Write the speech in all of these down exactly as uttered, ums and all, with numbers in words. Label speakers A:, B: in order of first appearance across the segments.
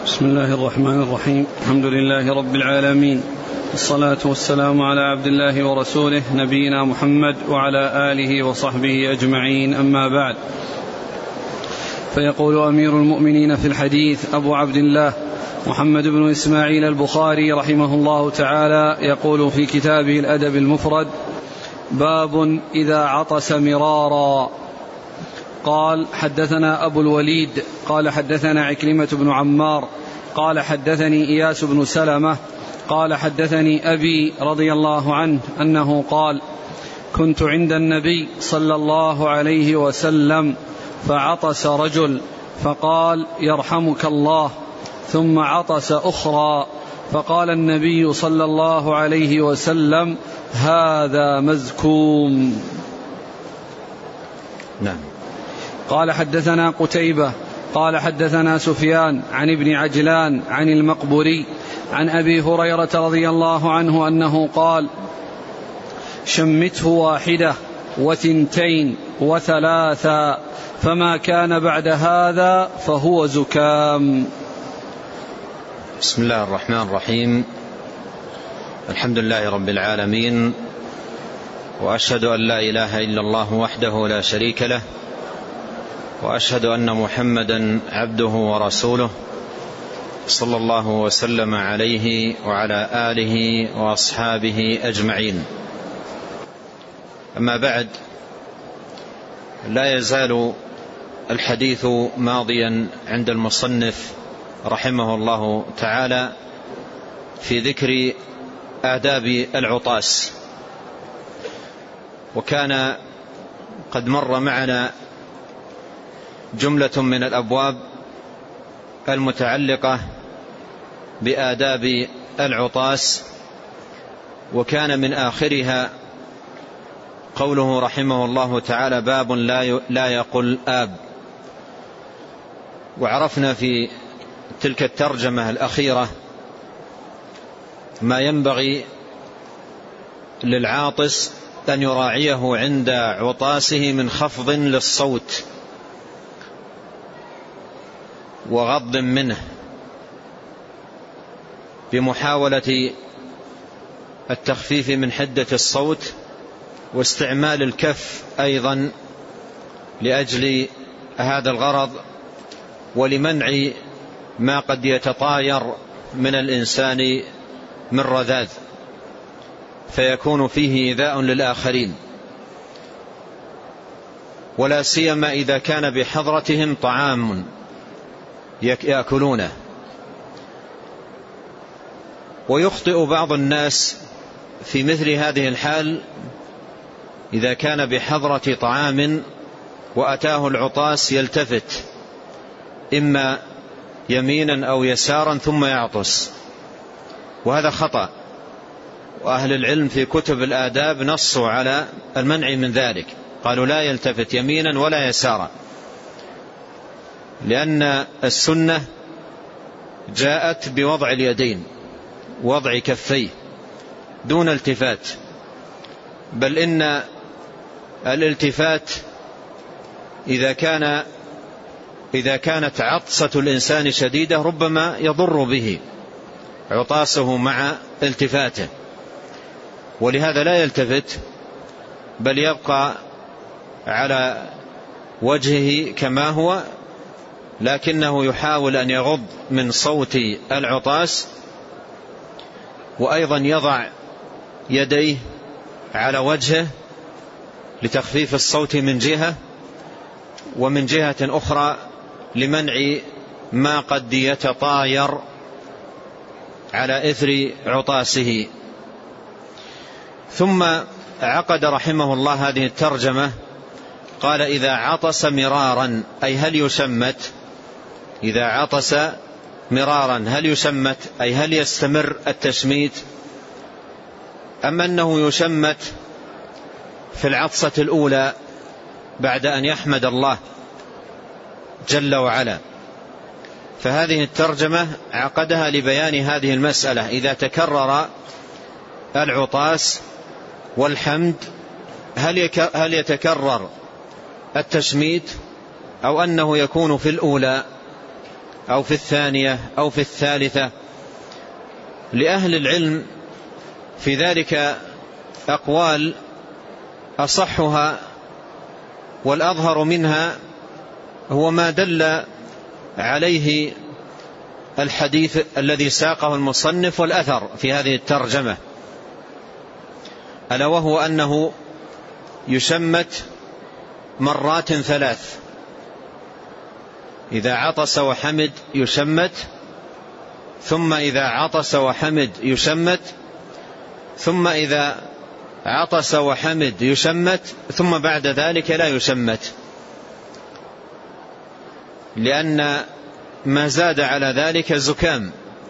A: بسم الله الرحمن الرحيم. الحمد لله رب العالمين، والصلاة والسلام على عبد الله ورسوله نبينا محمد وعلى آله وصحبه أجمعين، أما بعد. فيقول أمير المؤمنين في الحديث أبو عبد الله محمد بن إسماعيل البخاري رحمه الله تعالى، يقول في كتابه الأدب المفرد: باب إذا عطس مرارا. قال: حدثنا أبو الوليد قال حدثنا عكرمة بن عمار قال حدثني إياس بن سلمة قال حدثني أبي رضي الله عنه أنه قال: كنت عند النبي صلى الله عليه وسلم فعطس رجل فقال: يرحمك الله، ثم عطس أخرى فقال النبي صلى الله عليه وسلم: هذا مزكوم.
B: نعم.
A: قال: حدثنا قتيبة قال حدثنا سفيان عن ابن عجلان عن المقبري عن أبي هريرة رضي الله عنه أنه قال: شمته واحدة وثنتين وثلاثا، فما كان بعد هذا فهو زكام.
B: بسم الله الرحمن الرحيم. الحمد لله رب العالمين، وأشهد أن لا إله إلا الله وحده لا شريك له، وأشهد أن محمدا عبده ورسوله، صلى الله وسلم عليه وعلى آله وأصحابه أجمعين. أما بعد، لا يزال الحديث ماضيا عند المصنف رحمه الله تعالى في ذكر آداب العطاس، وكان قد مر معنا جملة من الأبواب المتعلقة بآداب العطاس، وكان من آخرها قوله رحمه الله تعالى: باب لا يقل آب. وعرفنا في تلك الترجمة الأخيرة ما ينبغي للعاطس أن يراعيه عند عطاسه من خفض للصوت وغض منه، بمحاولة التخفيف من حدة الصوت، واستعمال الكف أيضا لأجل هذا الغرض، ولمنع ما قد يتطاير من الإنسان من رذاذ فيكون فيه إيذاء للآخرين، ولا سيما إذا كان بحضرتهم طعام يأكلونه. ويخطئ بعض الناس في مثل هذه الحال إذا كان بحضرة طعام وأتاه العطاس يلتفت إما يمينا أو يسارا ثم يعطس، وهذا خطأ. وأهل العلم في كتب الآداب نصوا على المنع من ذلك، قالوا لا يلتفت يمينا ولا يسارا، لأن السنة جاءت بوضع اليدين، وضع كفيه دون التفات، بل إن الالتفات إذا كان إذا كانت عطسة الإنسان شديدة ربما يضر به عطاسه مع التفاته، ولهذا لا يلتفت، بل يبقى على وجهه كما هو، لكنه يحاول أن يغض من صوت العطاس، وأيضا يضع يديه على وجهه لتخفيف الصوت من جهة، ومن جهة أخرى لمنع ما قد يتطاير على إثر عطاسه. ثم عقد رحمه الله هذه الترجمة، قال: إذا عطس مرارا، أي هل يشمت؟ إذا عطس مرارا هل يشمت؟ أي هل يستمر التشميت، أم أنه يشمت في العطسة الأولى بعد أن يحمد الله جل وعلا؟ فهذه الترجمة عقدها لبيان هذه المسألة: إذا تكرر العطاس والحمد هل يتكرر التشميت، أو أنه يكون في الأولى أو في الثانية أو في الثالثة. لأهل العلم في ذلك أقوال، أصحها والأظهر منها هو ما دل عليه الحديث الذي ساقه المصنف والأثر في هذه الترجمة، ألا وهو أنه يشمت مرات ثلاث. إذا عطس وحمد يشمت، ثم إذا عطس وحمد يشمت، ثم إذا عطس وحمد يشمت، ثم بعد ذلك لا يشمت، لأن ما زاد على ذلك زكام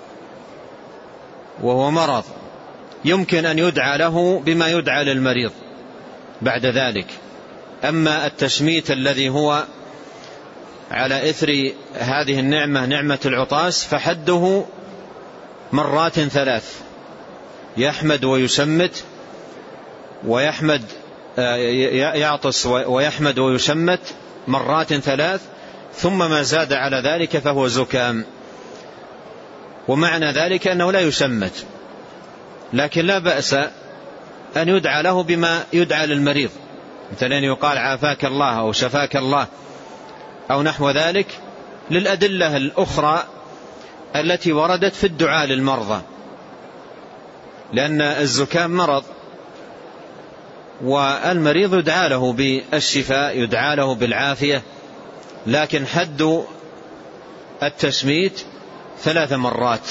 B: وهو مرض يمكن أن يدعى له بما يدعى للمريض بعد ذلك. أما التشميت الذي هو على إثر هذه النعمة، نعمة العطاس، فحده مرات ثلاث، يحمد ويشمت، ويحمد يعطس ويحمد ويشمت مرات ثلاث، ثم ما زاد على ذلك فهو زكام. ومعنى ذلك أنه لا يشمت، لكن لا بأس أن يدعى له بما يدعى للمريض، مثلا يقال عافاك الله أو شفاك الله أو نحو ذلك، للأدلة الأخرى التي وردت في الدعاء للمرضى، لأن الزكام مرض، والمريض يدعى له بالشفاء، يدعى له بالعافية، لكن حد التشميت ثلاث مرات.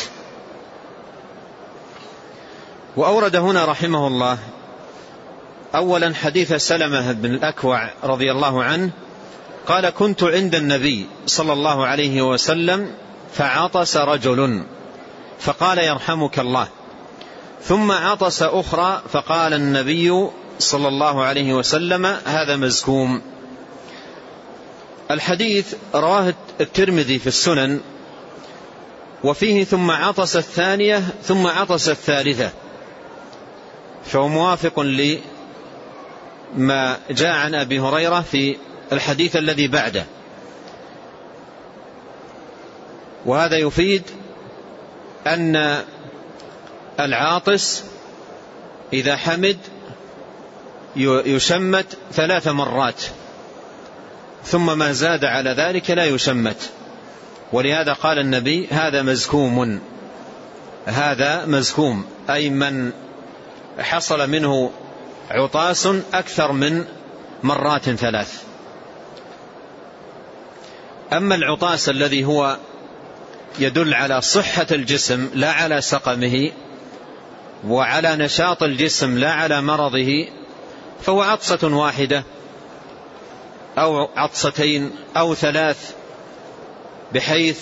B: وأورد هنا رحمه الله أولا حديث سلمة بن الأكوع رضي الله عنه قال: كنت عند النبي صلى الله عليه وسلم فعطس رجل فقال: يرحمك الله، ثم عطس أخرى فقال النبي صلى الله عليه وسلم: هذا مزكوم. الحديث رواه الترمذي في السنن، وفيه ثم عطس الثانية ثم عطس الثالثة، فهو موافق لما جاء عن أبي هريرة في الحديث الذي بعده. وهذا يفيد أن العاطس إذا حمد يشمت ثلاث مرات، ثم ما زاد على ذلك لا يشمت. ولهذا قال النبي: هذا مزكوم، هذا مزكوم، أي من حصل منه عطاس أكثر من مرات ثلاث. أما العطاس الذي هو يدل على صحة الجسم لا على سقمه، وعلى نشاط الجسم لا على مرضه، فهو عطسة واحدة أو عطستين أو ثلاث، بحيث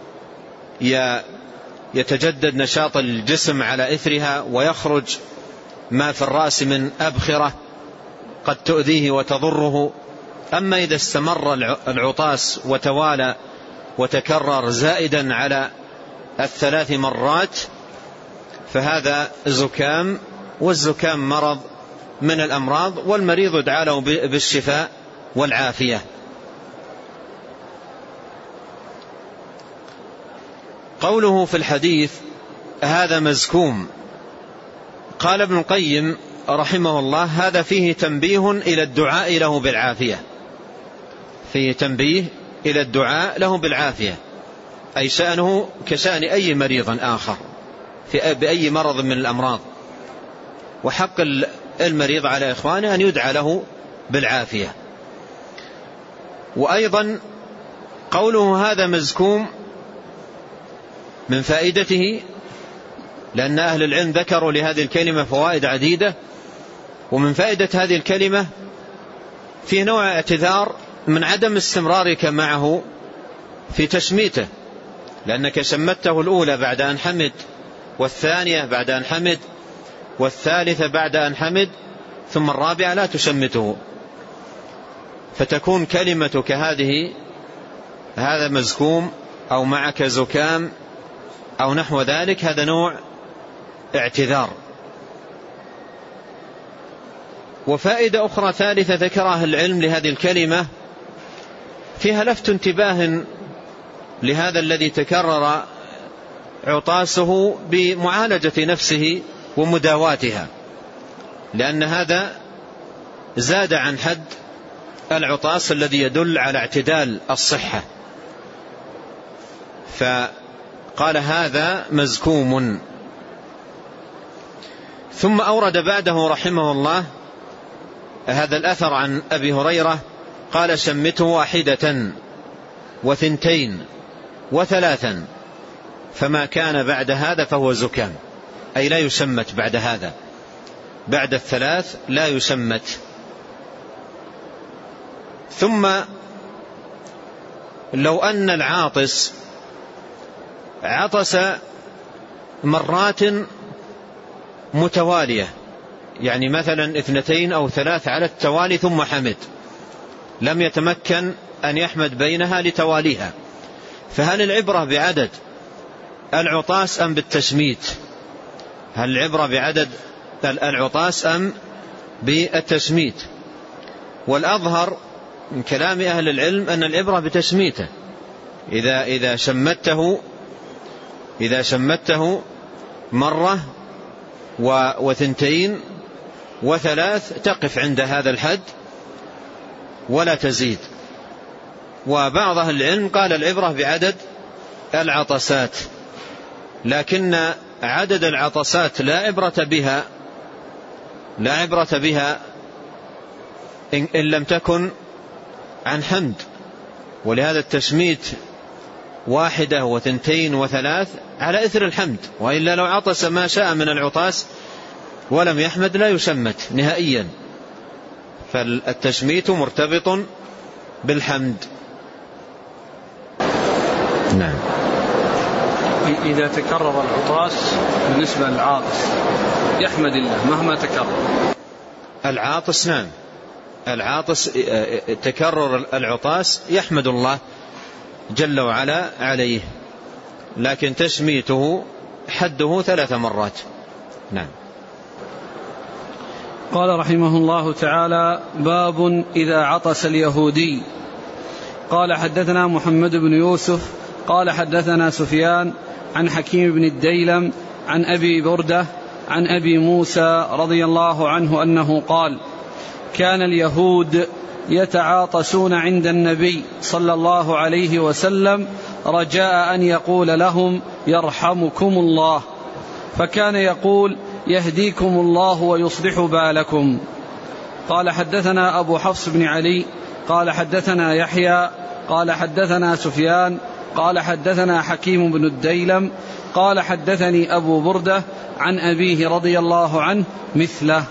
B: يتجدد نشاط الجسم على إثرها، ويخرج ما في الرأس من أبخرة قد تؤذيه وتضره. أما إذا استمر العطاس وتوالى وتكرر زائدا على الثلاث مرات فهذا زكام، والزكام مرض من الأمراض، والمريض يدعى له بالشفاء والعافية. قوله في الحديث: هذا مزكوم، قال ابن القيم رحمه الله: هذا فيه تنبيه إلى الدعاء له بالعافية، فيه تنبيه إلى الدعاء له بالعافية، أي شأنه كشأن أي مريض آخر في بأي مرض من الأمراض، وحق المريض على إخوانه أن يدعى له بالعافية. وأيضا قوله هذا مزكوم من فائدته، لأن أهل العلم ذكروا لهذه الكلمة فوائد عديدة، ومن فائدة هذه الكلمة في نوع اعتذار من عدم استمرارك معه في تشميته، لأنك شمته الأولى بعد أن حمد، والثانية بعد أن حمد، والثالثة بعد أن حمد، ثم الرابعة لا تشمته، فتكون كلمتك هذه هذا مزكوم أو معك زكام أو نحو ذلك، هذا نوع اعتذار. وفائدة أخرى ثالثة ذكرها العلم لهذه الكلمة، فيها لفت انتباه لهذا الذي تكرر عطاسه بمعالجة نفسه ومداواتها، لأن هذا زاد عن حد العطاس الذي يدل على اعتدال الصحة. فقال هذا مزكوم. ثم أورد بعده رحمه الله هذا الأثر عن أبي هريرة قال شمته واحدة وثنتين وثلاثا فما كان بعد هذا فهو زكام، أي لا يشمت بعد هذا، بعد الثلاث لا يشمت. ثم لو أن العاطس عطس مرات متوالية، يعني مثلا اثنتين أو ثلاث على التوالي ثم حمد، لم يتمكن أن يحمد بينها لتواليها، فهل العبرة بعدد العطاس أم بالتشميت؟ هل العبرة بعدد العطاس أم بالتشميت؟ والأظهر من كلام أهل العلم أن العبرة بتشميته. إذا إذا شمته إذا شمته مرة وثنتين وثلاث تقف عند هذا الحد ولا تزيد. وبعض أهل العلم قال العبرة بعدد العطسات، لكن عدد العطسات لا عبرة بها لا عبرة بها إن لم تكن عن حمد، ولهذا التشميت واحدة وثنتين وثلاث على إثر الحمد، وإلا لو عطس ما شاء من العطاس ولم يحمد لا يشمت نهائيا، فالتشميت مرتبط بالحمد. نعم.
A: إذا تكرر العطاس بالنسبة للعاطس يحمد الله مهما تكرر.
B: العاطس نعم، العاطس تكرر العطاس يحمد الله جل وعلا عليه، لكن تشميته حده ثلاث مرات. نعم.
A: قال رحمه الله تعالى: باب إذا عطس اليهودي. قال حدثنا محمد بن يوسف قال حدثنا سفيان عن حكيم بن الديلم عن أبي بردة عن أبي موسى رضي الله عنه أنه قال: كان اليهود يتعاطسون عند النبي صلى الله عليه وسلم رجاء أن يقول لهم يرحمكم الله، فكان يقول يهديكم الله ويصلح بالكم. قال حدثنا أبو حفص بن علي قال حدثنا يحيى قال حدثنا سفيان قال حدثنا حكيم بن الديلم قال حدثني أبو بردة عن أبيه رضي الله عنه مثله.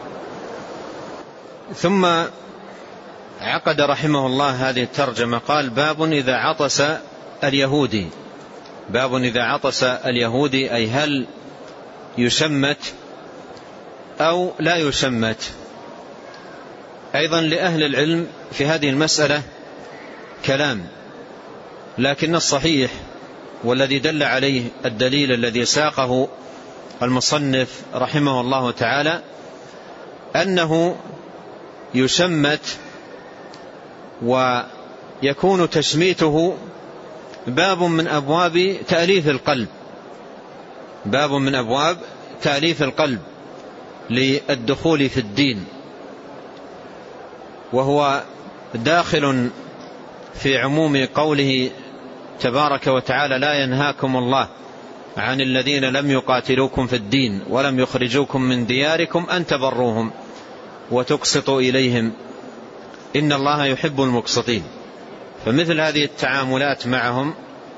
B: ثم عقد رحمه الله هذه الترجمة قال: باب إذا عطس اليهودي. باب إذا عطس اليهودي، أي هل يشمت أو لا يشمت. أيضا لأهل العلم في هذه المسألة كلام، لكن الصحيح والذي دل عليه الدليل الذي ساقه المصنف رحمه الله تعالى أنه يشمت، ويكون تشميته باب من أبواب تأليف القلب، باب من أبواب تأليف القلب للدخول في الدين، وهو داخل في عموم قوله تبارك وتعالى: لا ينهاكم الله عن الذين لم يقاتلوكم في الدين ولم يخرجوكم من دياركم أن تبروهم وتقسطوا إليهم إن الله يحب المقسطين. فمثل هذه التعاملات معهم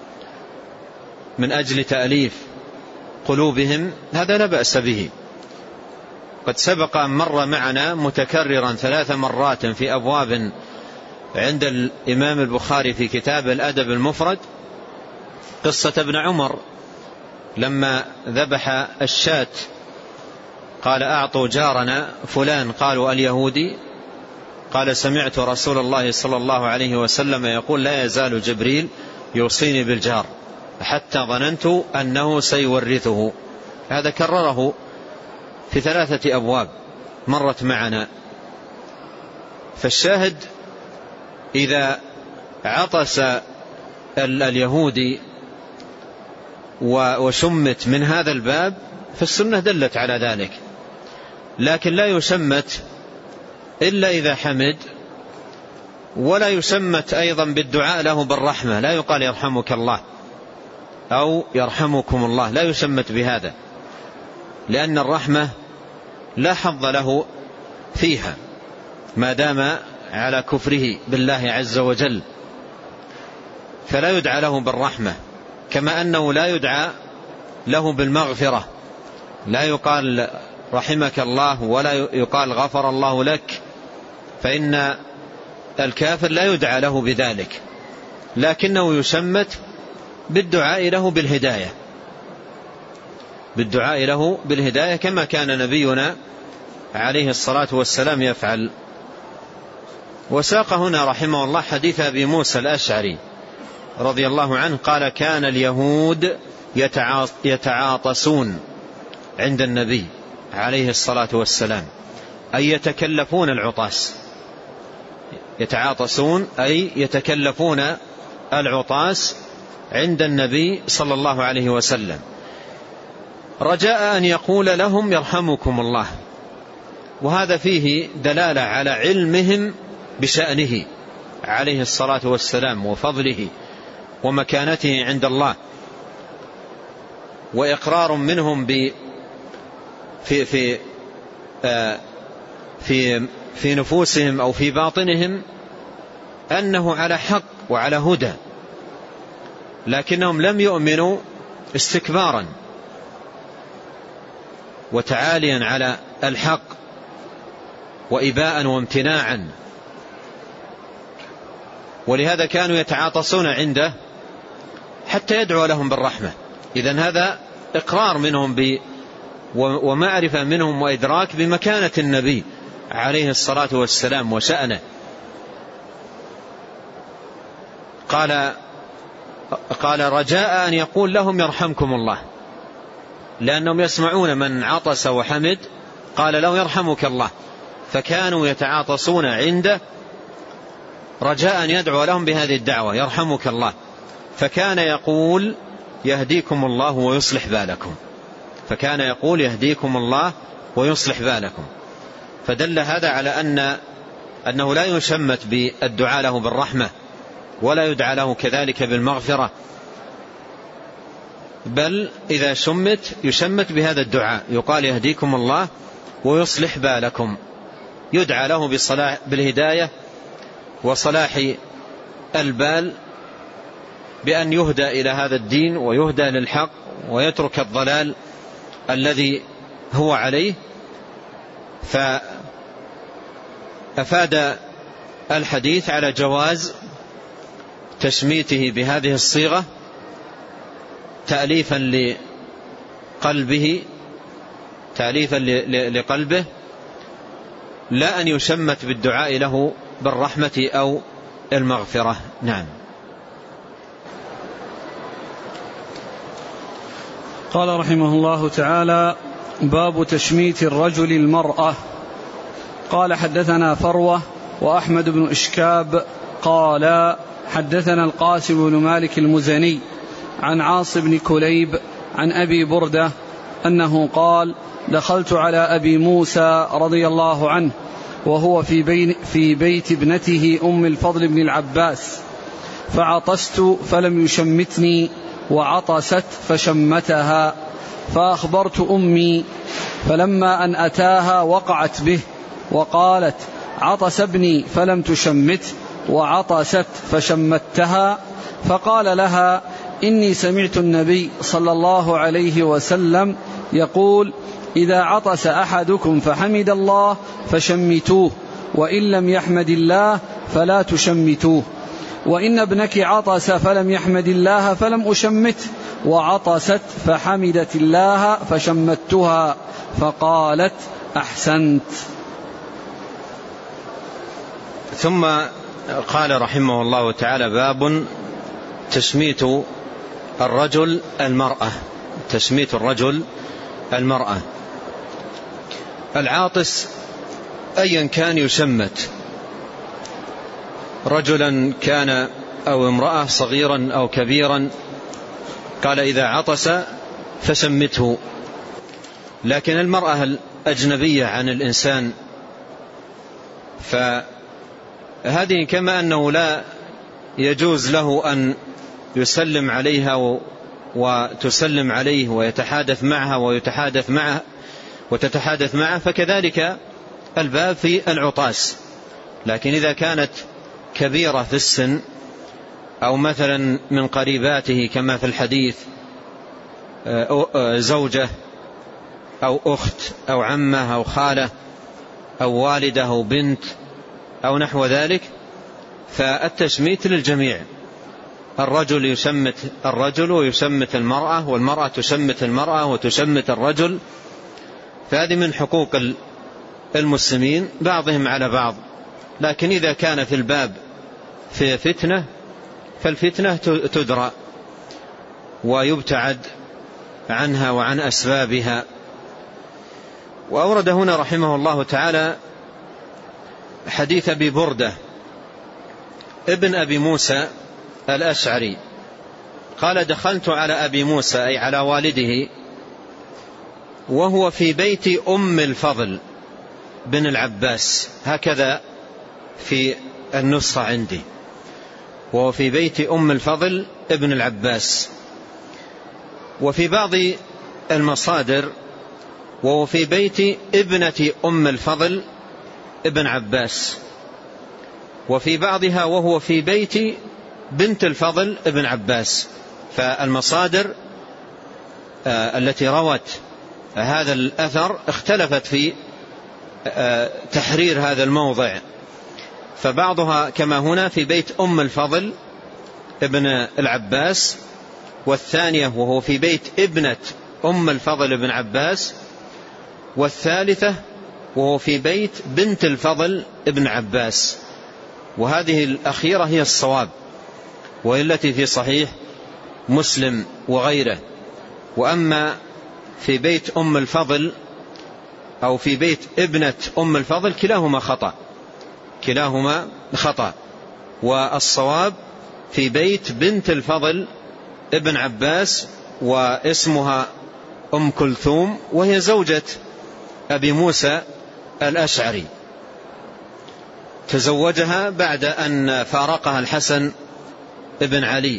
B: من أجل تأليف قلوبهم هذا لا بأس به. قد سبق أن مر معنا متكررا ثلاث مرات في أبواب عند الإمام البخاري في كتاب الأدب المفرد قصة ابن عمر لما ذبح الشاة قال: أعطوا جارنا فلان، قالوا: اليهودي؟ قال: سمعت رسول الله صلى الله عليه وسلم يقول: لا يزال جبريل يوصيني بالجار حتى ظننت أنه سيورثه. هذا كرره في ثلاثة أبواب مرت معنا. فالشاهد إذا عطس اليهودي وشمت من هذا الباب فالسنة دلت على ذلك، لكن لا يشمت إلا إذا حمد، ولا يشمت أيضا بالدعاء له بالرحمة، لا يقال يرحمك الله أو يرحمكم الله، لا يشمت بهذا، لأن الرحمة لا حظ له فيها ما دام على كفره بالله عز وجل، فلا يدعى له بالرحمة، كما أنه لا يدعى له بالمغفرة، لا يقال رحمك الله ولا يقال غفر الله لك، فإن الكافر لا يدعى له بذلك، لكنه يشمت بالدعاء له بالهداية، بالدعاء له بالهداية كما كان نبينا عليه الصلاة والسلام يفعل. وساق هنا رحمه الله حديث أبي موسى الأشعري رضي الله عنه قال: كان اليهود يتعاطسون عند النبي عليه الصلاة والسلام، أي يتكلفون العطاس، يتعاطسون أي يتكلفون العطاس عند النبي صلى الله عليه وسلم، رجاء أن يقول لهم يرحمكم الله، وهذا فيه دلالة على علمهم بشأنه عليه الصلاة والسلام وفضله ومكانته عند الله، وإقرار منهم ب في في آه في في نفوسهم أو في باطنهم أنه على حق وعلى هدى، لكنهم لم يؤمنوا استكبارا وتعاليا على الحق وإباء وامتناعا، ولهذا كانوا يتعاطسون عنده حتى يدعو لهم بالرحمة. إذن هذا إقرار منهم ب ومعرفة منهم وإدراك بمكانة النبي عليه الصلاة والسلام وشأنه. قال قال رجاء أن يقول لهم يرحمكم الله، لأنهم يسمعون من عطس وحمد قال له يرحمك الله، فكانوا يتعاطسون عنده رجاء أن يدعو لهم بهذه الدعوة يرحمك الله، فكان يقول يهديكم الله ويصلح بالكم، فكان يقول يهديكم الله ويصلح بالكم. فدل هذا على أن أنه لا يشمت بالدعاء له بالرحمة، ولا يدعى له كذلك بالمغفرة، بل إذا شمت يشمت بهذا الدعاء، يقال يهديكم الله ويصلح بالكم، يدعى له بالصلاح بالهداية وصلاح البال، بأن يهدى إلى هذا الدين ويهدى للحق ويترك الضلال الذي هو عليه. فأفاد الحديث على جواز تشميته بهذه الصيغة تأليفا لقلبه تأليفا لقلبه، لا أن يشمت بالدعاء له بالرحمة أو المغفرة. نعم.
A: قال رحمه الله تعالى: باب تشميت الرجل المرأة. قال: حدثنا فروة وأحمد بن إشكاب قال: حدثنا القاسم بن مالك المزني عن عاص بن كليب عن أبي بردة أنه قال: دخلت على أبي موسى رضي الله عنه وهو في, بين في بيت ابنته أم الفضل بن العباس، فعطست فلم يشمتني وعطست فشمتها، فأخبرت أمي، فلما أن أتاها وقعت به وقالت: عطس ابني فلم تشمت وعطست فشمتها، فقال لها: إني سمعت النبي صلى الله عليه وسلم يقول: إذا عطس أحدكم فحمد الله فشمتوه، وإن لم يحمد الله فلا تشمتوه، وإن ابنك عطس فلم يحمد الله فلم أشمته، وعطست فحمدت الله فشمتها، فقالت: أحسنت.
B: ثم قال رحمه الله تعالى: باب تشميت الرجل المرأة. تشميت الرجل المرأة. العاطس أيا كان يشمت، رجلا كان أو امرأة صغيرا أو كبيرا، قال إذا عطس فشمته. لكن المرأة الأجنبية عن الإنسان فهذه كما أنه لا يجوز له أن يسلم عليها وتسلم عليه ويتحادث معها ويتحادث معها وتتحادث معه، فكذلك الباب في العطاس. لكن إذا كانت كبيرة في السن أو مثلا من قريباته كما في الحديث زوجة أو أخت أو عمة أو خالة أو والدة أو بنت أو نحو ذلك، فالتشميت للجميع. الرجل يشمت الرجل ويشمت المرأة، والمرأة تشمت المرأة وتشمت الرجل، فهذه من حقوق المسلمين بعضهم على بعض. لكن إذا كان في الباب في فتنة فالفتنة تدرى ويبتعد عنها وعن أسبابها. وأورد هنا رحمه الله تعالى حديث أبي بردة ابن أبي موسى الأشعري قال: دخلت على أبي موسى أي على والده وهو في بيت أم الفضل بن العباس، هكذا في النسخة عندي، وهو في بيت أم الفضل ابن العباس. وفي بعض المصادر وهو في بيت ابنة أم الفضل ابن عباس، وفي بعضها وهو في بيت بنت الفضل ابن عباس. فالمصادر التي روت هذا الأثر اختلفت في تحرير هذا الموضع، فبعضها كما هنا في بيت أم الفضل ابن العباس، والثانية وهو في بيت ابنة أم الفضل ابن عباس، والثالثة وهو في بيت بنت الفضل ابن عباس. وهذه الأخيرة هي الصواب، وهي التي في صحيح مسلم وغيره. وأما في بيت أم الفضل أو في بيت ابنة أم الفضل كلاهما خطأ، كلاهما خطأ. والصواب في بيت بنت الفضل ابن عباس، واسمها أم كلثوم، وهي زوجة أبي موسى الأشعري، تزوجها بعد أن فارقها الحسن ابن علي،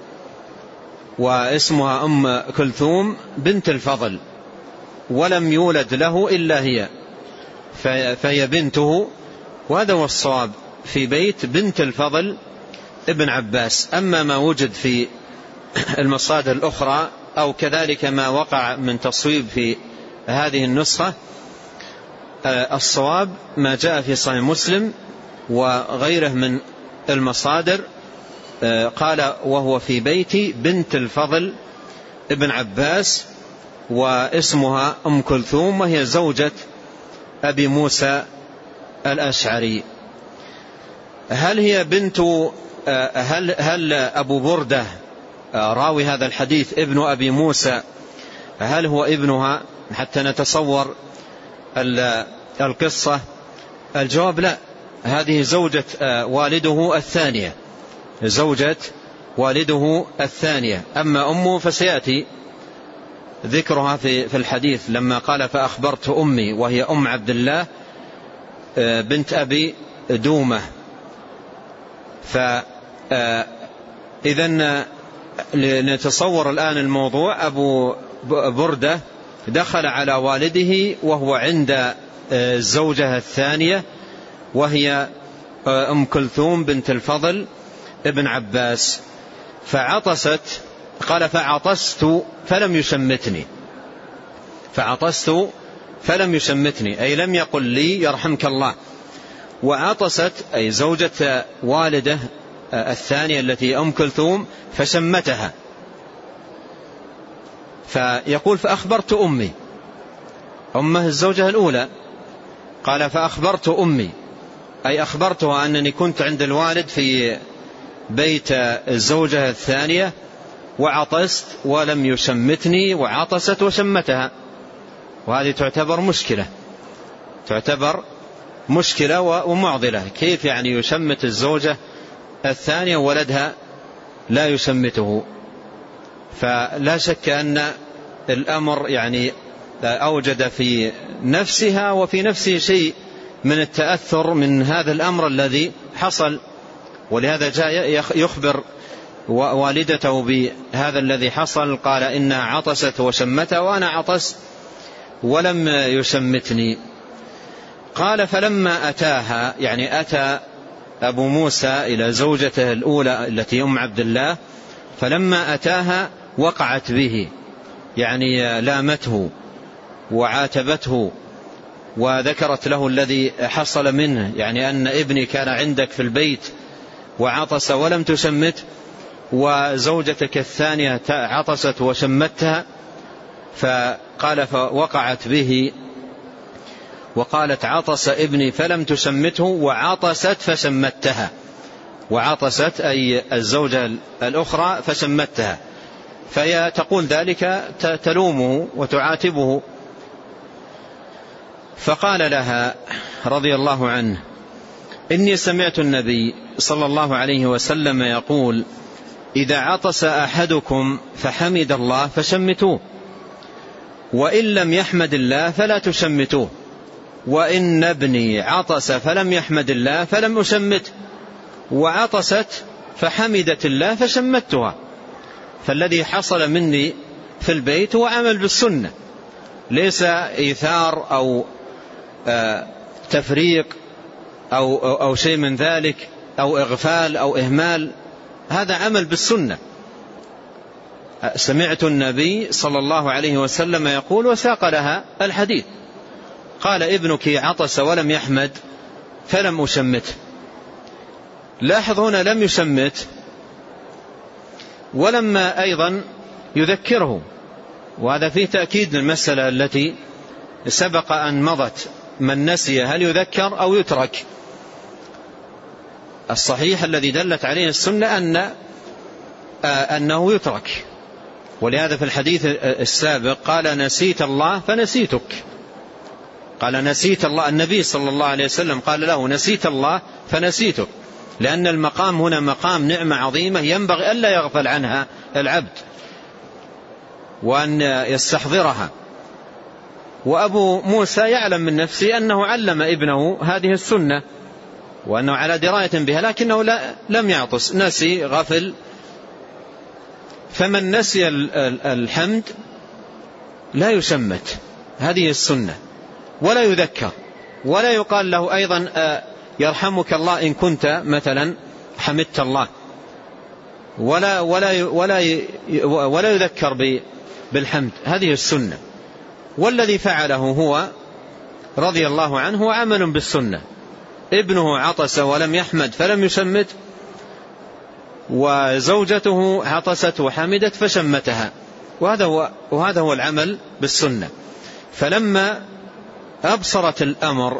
B: واسمها أم كلثوم بنت الفضل، ولم يولد له إلا هي، فهي بنته. وهذا هو الصواب في بيت بنت الفضل ابن عباس. أما ما وجد في المصادر الأخرى أو كذلك ما وقع من تصويب في هذه النسخة، الصواب ما جاء في صحيح مسلم وغيره من المصادر، قال وهو في بيت بنت الفضل ابن عباس، واسمها أم كلثوم، وهي زوجة أبي موسى الأشعري. هل هي بنت هل, هل أبو بردة راوي هذا الحديث ابن أبي موسى هل هو ابنها حتى نتصور القصة؟ الجواب لا، هذه زوجة والده الثانية، زوجة والده الثانية. أما أمه فسيأتي ذكرها في الحديث لما قال فأخبرت أمي، وهي أم عبد الله بنت أبي دومة. فإذا نتصور الآن الموضوع: أبو بردة دخل على والده وهو عند الزوجة الثانية وهي أم كلثوم بنت الفضل ابن عباس، فعطست، قال فعطست فلم يشمتني، فعطست فلم يشمتني أي لم يقل لي يرحمك الله. وعطست أي زوجة والده الثانية التي أم كلثوم فشمتها. فيقول فأخبرت أمي، أمه الزوجة الأولى، قال فأخبرت أمي أي أخبرتها أنني كنت عند الوالد في بيت الزوجة الثانية وعطست ولم يشمتني، وعطست وشمتها. وهذه تعتبر مشكلة، تعتبر مشكلة ومعضلة. كيف يعني يشمت الزوجة الثانية ولدها لا يشمته. فلا شك أن الأمر يعني أوجد في نفسها وفي نفسه شيء من التأثر من هذا الأمر الذي حصل، ولهذا جاء يخبر والدته بهذا الذي حصل، قال إنها عطست وشمتها وأنا عطست ولم يشمتني. قال فلما أتاها، يعني أتى أبو موسى إلى زوجته الأولى التي أم عبد الله، فلما أتاها وقعت به، يعني لامته وعاتبته وذكرت له الذي حصل منه، يعني أن ابني كان عندك في البيت وعطس ولم تشمت، وزوجتك الثانية عطست وشمتها. فقال فوقعت به وقالت عطس ابني فلم تشمته وعطست فشمتها، وعطست أي الزوجة الأخرى فشمتها، فهي تقول ذلك تلومه وتعاتبه. فقال لها رضي الله عنه إني سمعت النبي صلى الله عليه وسلم يقول إذا عطس أحدكم فحمد الله فشمتوه، وإن لم يحمد الله فلا تشمتوه، وإن ابني عطس فلم يحمد الله فلم أشمته، وعطست فحمدت الله فشمتها. فالذي حصل مني في البيت هو عمل بالسنة، ليس إيثار أو آه تفريق أو, أو, أو شيء من ذلك أو إغفال أو إهمال، هذا عمل بالسنة. سمعت النبي صلى الله عليه وسلم يقول، وساق لها الحديث. قال ابنك عطس ولم يحمد فلم أشمته. لاحظ هنا لم يشمت، ولما أيضا يذكره، وهذا فيه تأكيد للمسألة التي سبق أن مضت، من نسي هل يذكر أو يترك؟ الصحيح الذي دلت عليه السنة أن أنه يترك، ولهذا في الحديث السابق قال نسيت الله فنسيتك، قال نسيت الله، النبي صلى الله عليه وسلم قال له نسيت الله فنسيتك، لأن المقام هنا مقام نعمة عظيمة ينبغي ألا يغفل عنها العبد وأن يستحضرها. وأبو موسى يعلم من نفسه أنه علم ابنه هذه السنة وأنه على دراية بها، لكنه لا لم يعطس، نسي غفل. فمن نسي الحمد لا يشمت، هذه السنة، ولا يذكر، ولا يقال له أيضا يرحمك الله إن كنت مثلا حمدت الله، ولا ولا ولا ولا يذكر بالحمد، هذه السنة. والذي فعله هو رضي الله عنه هو عمل بالسنة، ابنه عطس ولم يحمد فلم يشمت، وزوجته عطست وحمدت فشمتها، وهذا هو وهذا هو العمل بالسنة. فلما أبصرت الأمر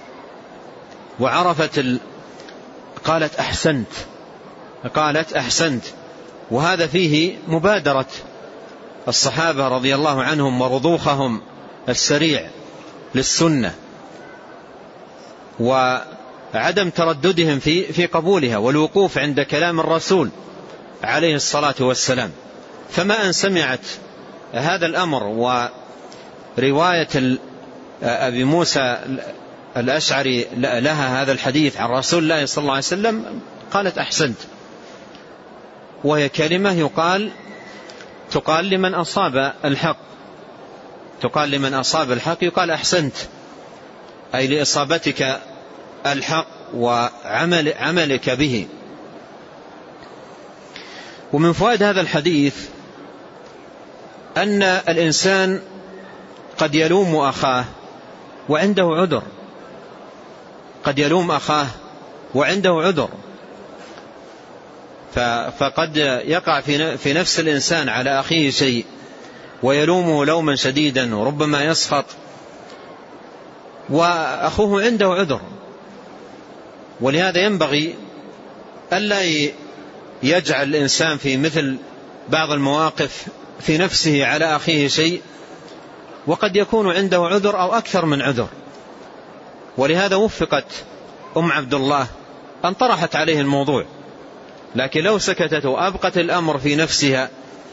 B: وعرفت ال... قالت أحسنت، قالت أحسنت. وهذا فيه مبادرة الصحابة رضي الله عنهم ورضوخهم السريع للسنة، وعدم ترددهم في في قبولها، والوقوف عند كلام الرسول عليه الصلاة والسلام. فما أن سمعت هذا الأمر ورواية أبي موسى الأشعري لها هذا الحديث عن رسول الله صلى الله عليه وسلم قالت أحسنت، وهي كلمة يقال تقال لمن أصاب الحق، تقال لمن أصاب الحق يقال أحسنت، أي لإصابتك الحق وعمل عملك به. ومن فوائد هذا الحديث أن الإنسان قد يلوم أخاه وعنده عذر، قد يلوم أخاه وعنده عذر، فقد يقع في نفس الإنسان على أخيه شيء ويلومه لوما شديدا وربما يسخط، وأخوه عنده عذر. ولهذا ينبغي ألا يجعل الإنسان في مثل بعض المواقف في نفسه على أخيه شيء وقد يكون عنده عذر أو أكثر من عذر. ولهذا وفقت أم عبد الله أن طرحت عليه الموضوع لكن لو سكتت وأبقت الأمر في نفسها.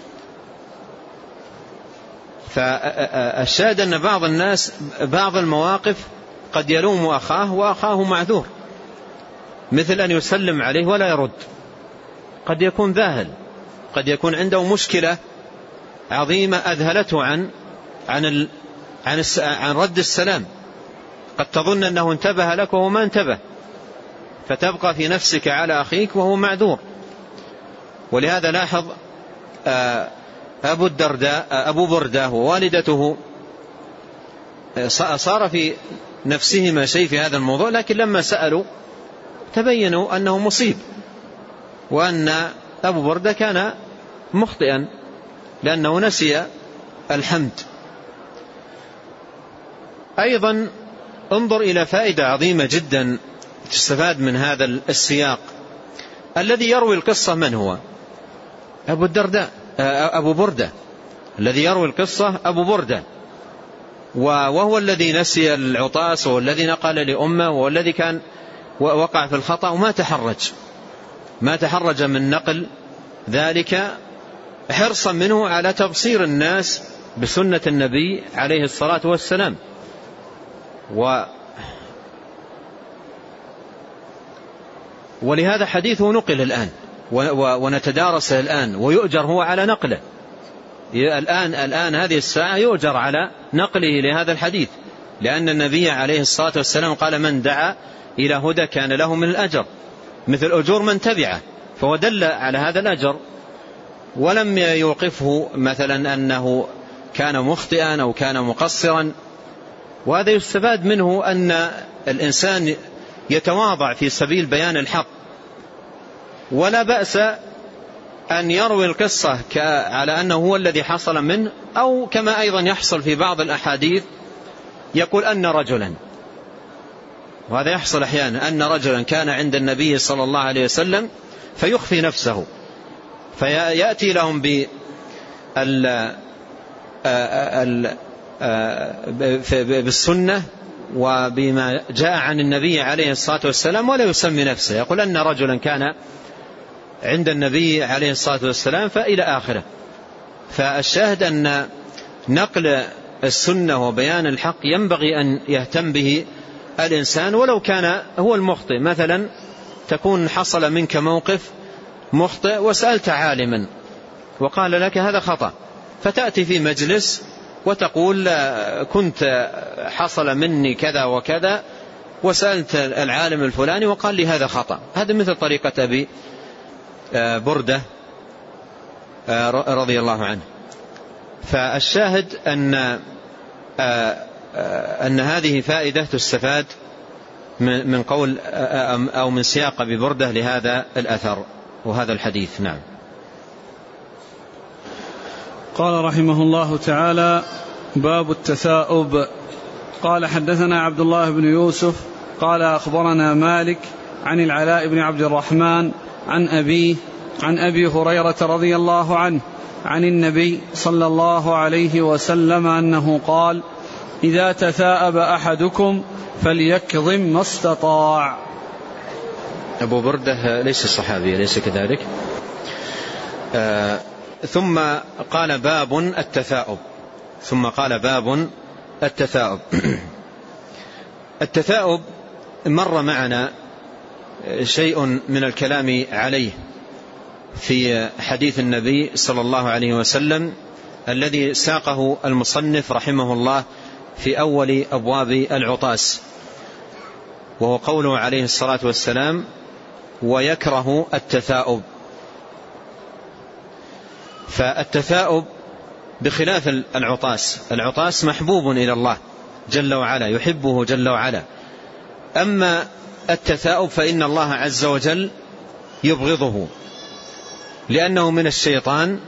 B: فالشاهد أن بعض الناس بعض المواقف قد يلوم أخاه وأخاه معذور، مثل أن يسلم عليه ولا يرد، قد يكون ذاهل، قد يكون عنده مشكلة عظيمة أذهلته عن عن عن, عن رد السلام، قد تظن أنه انتبه لك وهو ما انتبه، فتبقى في نفسك على أخيك وهو معذور. ولهذا لاحظ أبو الدرداء أبو بردة ووالدته صار في نفسهما شيء في هذا الموضوع، لكن لما سألوا تبينوا أنه مصيب، وأن أبو بردة كان مخطئا لأنه نسي الحمد. أيضا انظر إلى فائدة عظيمة جدا تستفاد من هذا السياق. الذي يروي القصة من هو؟ أبو الدرداء أبو بردة، الذي يروي القصة أبو بردة، وهو الذي نسي العطاس، وهو الذي نقل لأمه، وهو الذي كان وقع في الخطأ وما تحرج ما تحرج من نقل ذلك حرصا منه على تبصير الناس بسنة النبي عليه الصلاة والسلام. و ولهذا حديثه نقل الآن ونتدارسه الآن ويؤجر هو على نقله الآن الآن هذه الساعة يؤجر على نقله لهذا الحديث، لأن النبي عليه الصلاة والسلام قال من دعا إلى هدى كان له من الأجر مثل أجور من تبعه، فهو دل على هذا الأجر ولم يوقفه مثلا أنه كان مخطئا أو كان مقصرا. وهذا يستفاد منه أن الإنسان يتواضع في سبيل بيان الحق، ولا بأس أن يروي القصة على أنه هو الذي حصل منه، أو كما أيضا يحصل في بعض الأحاديث يقول أن رجلا، وهذا يحصل أحيانا، أن رجلا كان عند النبي صلى الله عليه وسلم فيخفي نفسه، فيأتي لهم بالسنة وبما جاء عن النبي عليه الصلاة والسلام ولا يسمي نفسه، يقول أن رجلا كان عند النبي عليه الصلاة والسلام فإلى آخره. فالشاهد أن نقل السنة وبيان الحق ينبغي أن يهتم به الإنسان ولو كان هو المخطئ. مثلا تكون حصل منك موقف مخطئ وسألت عالما وقال لك هذا خطأ، فتأتي في مجلس وتقول كنت حصل مني كذا وكذا وسألت العالم الفلاني وقال لي هذا خطأ. هذا مثل طريقة أبي بردة رضي الله عنه. فالشاهد أن أن هذه فائدة تستفاد من قول أو من سياق أبي بردة لهذا الأثر وهذا الحديث. نعم.
A: قال رحمه الله تعالى: باب التثاؤب. قال حدثنا عبد الله بن يوسف قال أخبرنا مالك عن العلاء بن عبد الرحمن عن أبيه عن أبي هريرة رضي الله عنه عن النبي صلى الله عليه وسلم أنه قال: إذا تثاءب أحدكم فليكظم ما استطاع.
B: أبو بردة ليس صحابي، ليس كذلك. آه ثم قال باب التثاؤب ثم قال باب التثاؤب. التثاؤب مر معنا شيء من الكلام عليه في حديث النبي صلى الله عليه وسلم الذي ساقه المصنف رحمه الله في أول أبواب العطاس، وهو قوله عليه الصلاة والسلام: ويكره التثاؤب. فالتثاؤب بخلاف العطاس، العطاس محبوب إلى الله جل وعلا، يحبه جل وعلا. أما التثاؤب فإن الله عز وجل يبغضه، لأنه من الشيطان،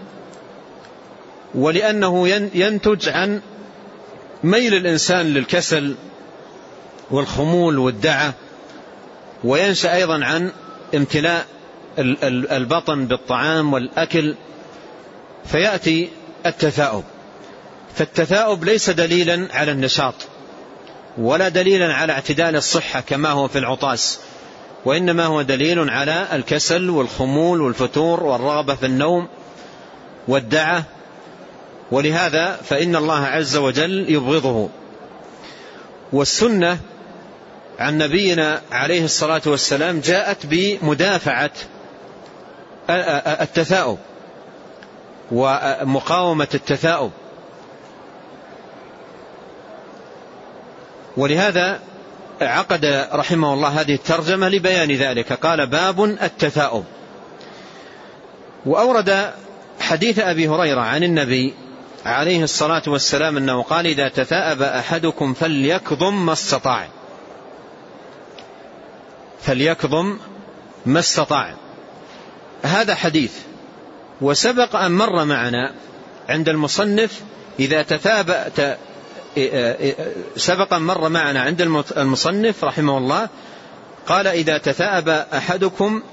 B: ولأنه ينتج عن ميل الإنسان للكسل والخمول والدعة، وينشأ أيضا عن امتلاء البطن بالطعام والأكل، فيأتي التثاؤب. فالتثاؤب ليس دليلا على النشاط ولا دليلا على اعتدال الصحة كما هو في العطاس، وإنما هو دليل على الكسل والخمول والفتور والرغبة في النوم والدعة، ولهذا فإن الله عز وجل يبغضه. والسنة عن نبينا عليه الصلاة والسلام جاءت بمدافعة التثاؤب ومقاومة التثاؤب، ولهذا عقد رحمه الله هذه الترجمة لبيان ذلك، قال باب التثاؤب. وأورد حديث أبي هريرة عن النبي عليه الصلاة والسلام أنه قال إذا تثاءب أحدكم فليكظم ما استطاع، فليكظم ما استطاع. هذا حديث، وسبق أن مر معنا عند المصنف إذا تثاءب، سبق أن مر معنا عند المصنف رحمه الله قال إذا تثاءب أحدكم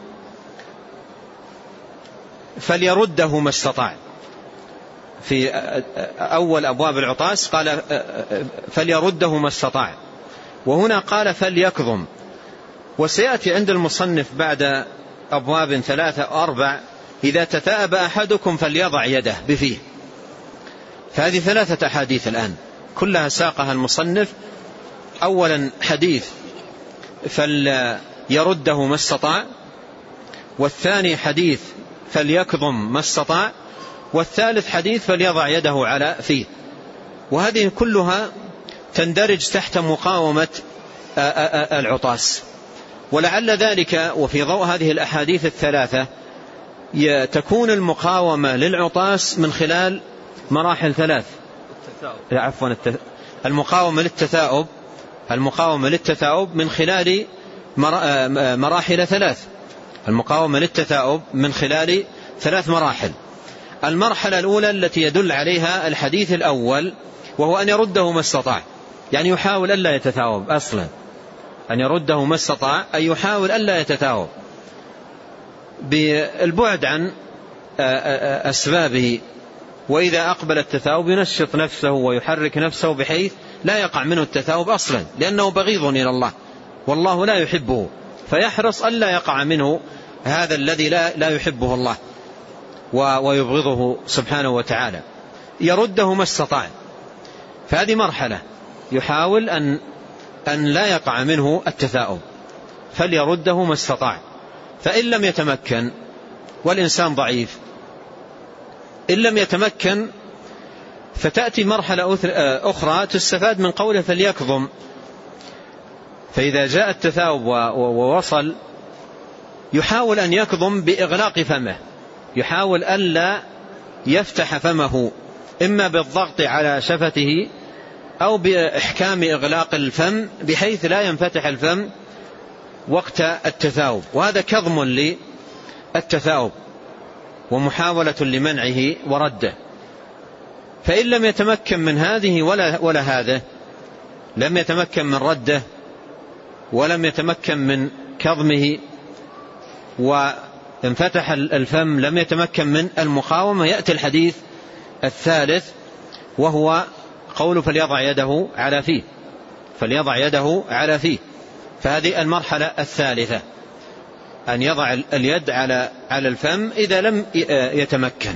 B: فليرده ما استطاع. في أول أبواب العطاس قال فليرده ما استطاع، وهنا قال فليكظم. وسيأتي عند المصنف بعد أبواب ثلاثة أو أربع إذا تثاءب أحدكم فليضع يده بفيه. فهذه ثلاثة أحاديث الآن كلها ساقها المصنف. أولا حديث فليرده ما استطاع، والثاني حديث فليكظم ما استطاع، والثالث حديث فليضع يده على فيه. وهذه كلها تندرج تحت مقاومة العطاس، ولعل ذلك وفي ضوء هذه الأحاديث الثلاثة تكون المقاومة للعطاس من خلال مراحل ثلاث. عفوا المقاومة للتثاؤب المقاومة للتثاؤب من خلال مراحل ثلاث. المقاومة للتثاؤب من خلال ثلاث مراحل. المرحلة الأولى التي يدل عليها الحديث الأول وهو أن يرده ما استطاع، يعني يحاول ألا يتثاؤب أصلا، أن يرده ما استطاع أي يحاول ألا يتثاؤب بالبعد عن أسبابه. وإذا أقبل التثاؤب ينشط نفسه ويحرك نفسه بحيث لا يقع منه التثاؤب أصلا، لأنه بغيض إلى الله والله لا يحبه، فيحرص ألا يقع منه هذا الذي لا, لا يحبه الله ويبغضه سبحانه وتعالى. يرده ما استطاع، فهذه مرحلة يحاول أن, أن لا يقع منه التثاؤب، فليرده ما استطاع. فإن لم يتمكن، والإنسان ضعيف، إن لم يتمكن فتأتي مرحلة أخرى تستفاد من قوله فليكظم. فإذا جاء التثاؤب ووصل يحاول أن يكظم بإغلاق فمه، يحاول ألا يفتح فمه، إما بالضغط على شفته أو بإحكام إغلاق الفم بحيث لا ينفتح الفم وقت التثاؤب، وهذا كظم للتثاؤب ومحاولة لمنعه ورده. فإن لم يتمكن من هذه ولا, ولا هذا، لم يتمكن من رده ولم يتمكن من كظمه وانفتح الفم، لم يتمكن من المقاومة، يأتي الحديث الثالث وهو قول فليضع يده على فيه، فليضع يده على فيه. فهذه المرحلة الثالثة، أن يضع اليد على على الفم إذا لم يتمكن.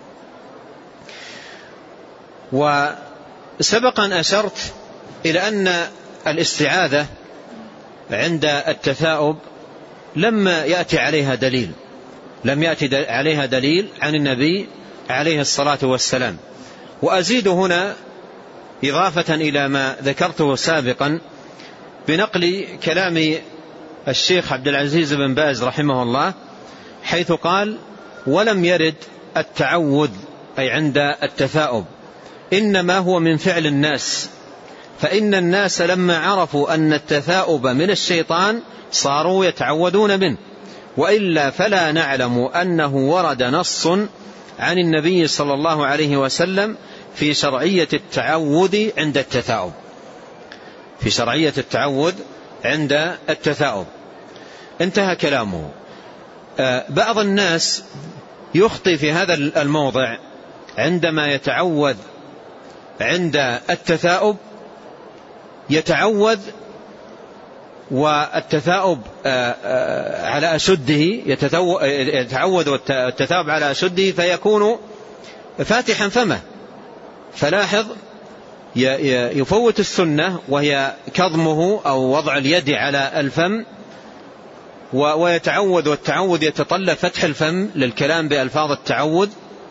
B: وسبق أن أشرت إلى أن الاستعاذة عند التثاؤب لم يأتي عليها دليل، لم يأتي عليها دليل عن النبي عليه الصلاة والسلام. وأزيد هنا إضافة إلى ما ذكرته سابقا بنقل كلام الشيخ عبد العزيز بن باز رحمه الله، حيث قال ولم يرد التعوذ أي عند التثاؤب، إنما هو من فعل الناس، فإن الناس لما عرفوا أن التثاؤب من الشيطان صاروا يتعوذون منه، وإلا فلا نعلم أنه ورد نص عن النبي صلى الله عليه وسلم في شرعية التعوذ عند التثاؤب، في شرعية التعوذ عند التثاؤب. انتهى كلامه. بعض الناس يخطئ في هذا الموضع عندما يتعوذ عند التثاؤب، يتعوذ والتثاؤب على أشده، يتعود والتثاؤب على أشده فيكون فاتحا فمه. فلاحظ يفوت السنة وهي كظمه أو وضع اليد على الفم، ويتعود، والتعود يتطلب فتح الفم للكلام بألفاظ التعود،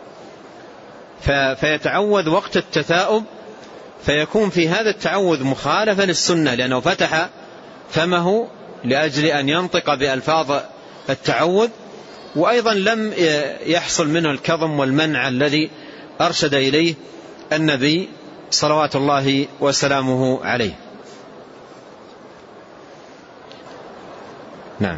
B: فيتعود وقت التثاؤب، فيكون في هذا التعود مخالفة للسنة، لأنه فتح فمه لأجل أن ينطق بألفاظ التعود، وأيضا لم يحصل منه الكظم والمنع الذي أرشد إليه النبي صلوات الله وسلامه عليه. نعم.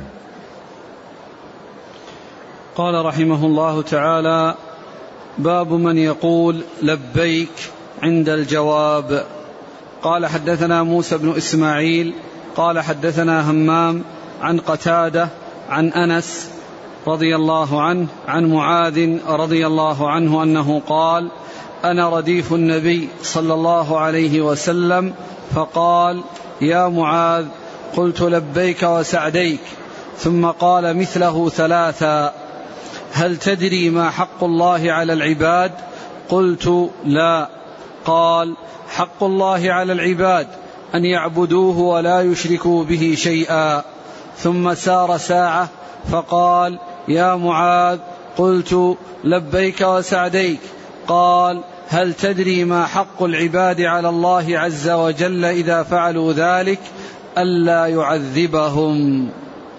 A: قال رحمه الله تعالى: باب من يقول لبيك عند الجواب. قال حدثنا موسى بن إسماعيل قال حدثنا همام عن قتادة عن أنس رضي الله عنه عن معاذ رضي الله عنه أنه قال: أنا رديف النبي صلى الله عليه وسلم، فقال: يا معاذ. قلت: لبيك وسعديك. ثم قال مثله ثلاثا: هل تدري ما حق الله على العباد؟ قلت: لا. قال: حق الله على العباد أن يعبدوه ولا يشركوا به شيئا. ثم سار ساعة فقال: يا معاذ. قلت: لبيك وسعديك. قال: هل تدري ما حق العباد على الله عز وجل إذا فعلوا ذلك؟ ألا يعذبهم.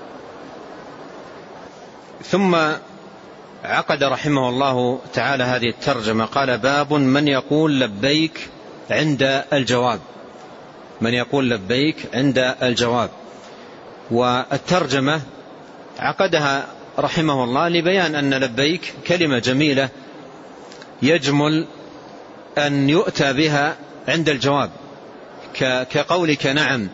B: ثم عقد رحمه الله تعالى هذه الترجمة، قال: باب من يقول لبيك عند الجواب. من يقول لبيك عند الجواب. والترجمة عقدها رحمه الله لبيان أن لبيك كلمة جميلة يجمل أن يؤتى بها عند الجواب، كقولك نعم،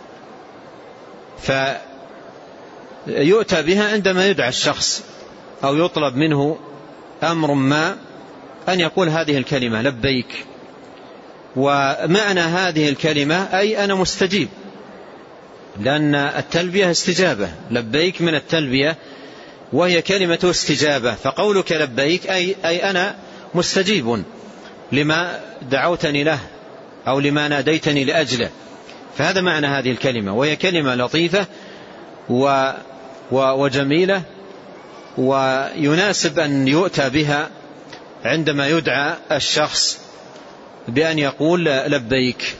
B: فيؤتى بها عندما يدعى الشخص أو يطلب منه أمر ما، أن يقول هذه الكلمة لبيك. ومعنى هذه الكلمة أي أنا مستجيب، لأن التلبية استجابة، لبيك من التلبية وهي كلمة استجابة، فقولك لبيك أي, أي أنا مستجيب لما دعوتني له أو لما ناديتني لأجله. فهذا معنى هذه الكلمة، وهي كلمة لطيفة و وجميلة، ويناسب أن يؤتى بها عندما يدعى الشخص بأن يقول لبيك.